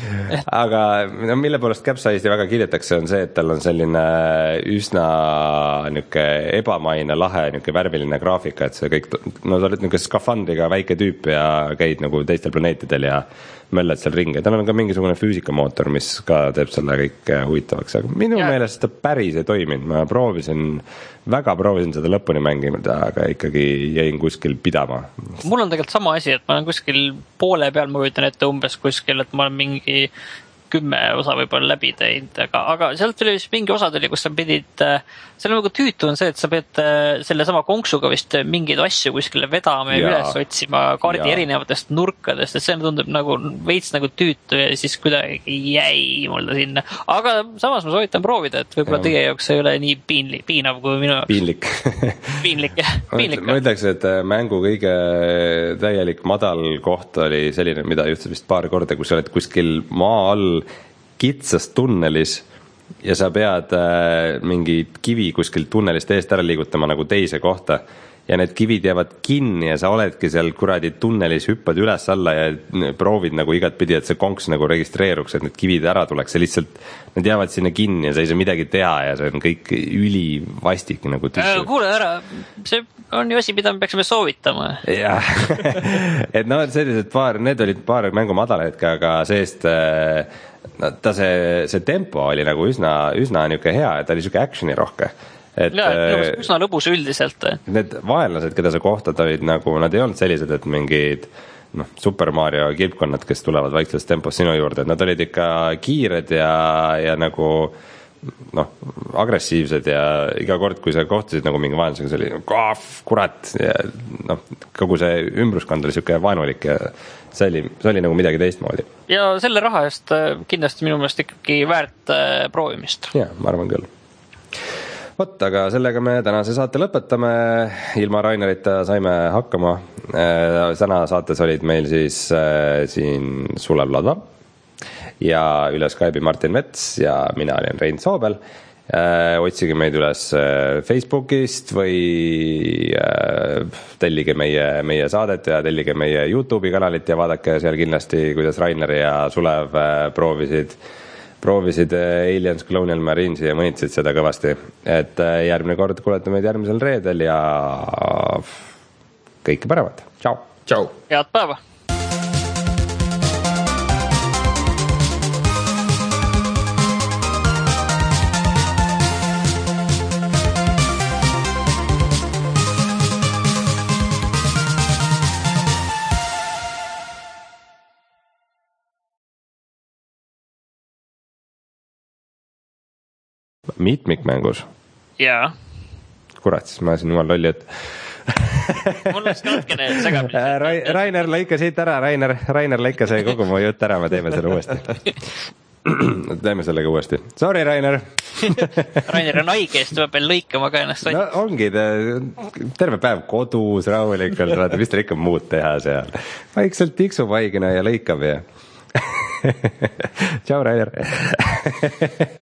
Aga no, mille poolest Capsize'i väga kiidetakse on see, et tal on selline üsna niuke ebamaine, lahe, niuke värviline graafika, et see kõik, no sa oled niuke skafandriga väike tüüp ja käid nagu teistel planeetidel ja mölled seal ringi. Tal on ka mingisugune füüsikamootor, mis ka teeb selle kõik huvitavaks. Aga minu ja. meelest ta päris ei toiminud. Ma proovisin, väga proovisin seda lõpuni mängimata, aga ikkagi jäin kuskil pidama. Mul on tegelikult sama asi, et ma olen kuskil poole peal, ma võitan ette umbes kuskil, et ma olen mingi kümme osa võib-olla läbi teinud, aga, aga sealt tuli vist mingi osa tuli, kus sa pidid, seal nagu tüütu on see, et sa pead selle sama konksuga vist mingeid asju kuskile vedama ja, ja üles otsima kaardi ja. erinevatest nurkadest, et see tundub nagu veits nagu tüütu ja siis kuidagi jäi mul ta sinna. Aga samas ma soovitan proovida, et võib-olla teie jaoks ei ole nii piinlik, piinav kui minu jaoks. Piinlik. Piinlik, jah. Piinlik. Ma ütleks, et mängu kõige täielik madal koht oli selline, mida juhtus vist paar korda, kus sa oled kuskil maa all kitsas tunnelis ja sa pead äh, mingi kivi kuskil tunnelist eest ära liigutama nagu teise kohta ja need kivid jäävad kinni ja sa oledki seal kuradi tunnelis, hüppad üles alla ja proovid nagu igat pidi, et see konks nagu registreeruks, et need kivid ära tuleks ja lihtsalt need jäävad sinna kinni ja sa ei saa midagi teha ja see on kõik ülivastik nagu tüssu. Kuule ära, see on ju asi, mida me peaksime soovitama. Jah, et no sellised paar, need olid paar mängu madalahetke, aga seest no, ta see, see tempo oli nagu üsna, üsna niuke hea, et ta oli siuke actioni rohke. Et, ja, üsna lõbus üldiselt. Need vaenlased, keda sa kohtad, olid nagu, nad ei olnud sellised, et mingid noh, Super Mario kilpkonnad, kes tulevad vaikses tempos sinu juurde, et nad olid ikka kiired ja, ja nagu noh, agressiivsed ja iga kord, kui sa kohtasid nagu mingi vaenlasega, see oli kaaf, kurat ja noh, kogu see ümbruskond oli siuke vaenulik ja see oli, see oli nagu midagi teistmoodi. Ja selle raha eest kindlasti minu meelest ikkagi väärt proovimist. Ja, ma arvan küll. Võt, aga sellega me tänase saate lõpetame. Ilma Rainerita saime hakkama. Täna saates olid meil siis äh, siin Sulev Ladva ja üle Skype'i Martin Mets ja mina olin Rein Soobel. Äh, otsige meid üles Facebookist või äh, tellige meie, meie saadet ja tellige meie YouTube'i kanalit ja vaadake seal kindlasti, kuidas Rainer ja Sulev äh, proovisid proovisid Aliens Colonial Marines ja mõnitsid seda kõvasti. Et järgmine kord kuulete meid järgmisel reedel ja kõike paremat. Tšau! Tšau! Head päeva! Mitmikmängus? Jaa. Kurat, siis ma siin jumal lolli, et mul oleks natkene segamine. Rainer, lõika siit ära, Rainer, Rainer, lõika see kogu mu jutt ära, me teeme selle uuesti. Teeme sellega uuesti. Sorry, Rainer. Rainer on haigest, tuleb veel lõikama ka ennast. No ongi, terve päev kodus rahulikult, vaata, mis teil ikka muud teha seal. Vaikselt tiksub haigena ja lõikab ja. Tšau, Rainer.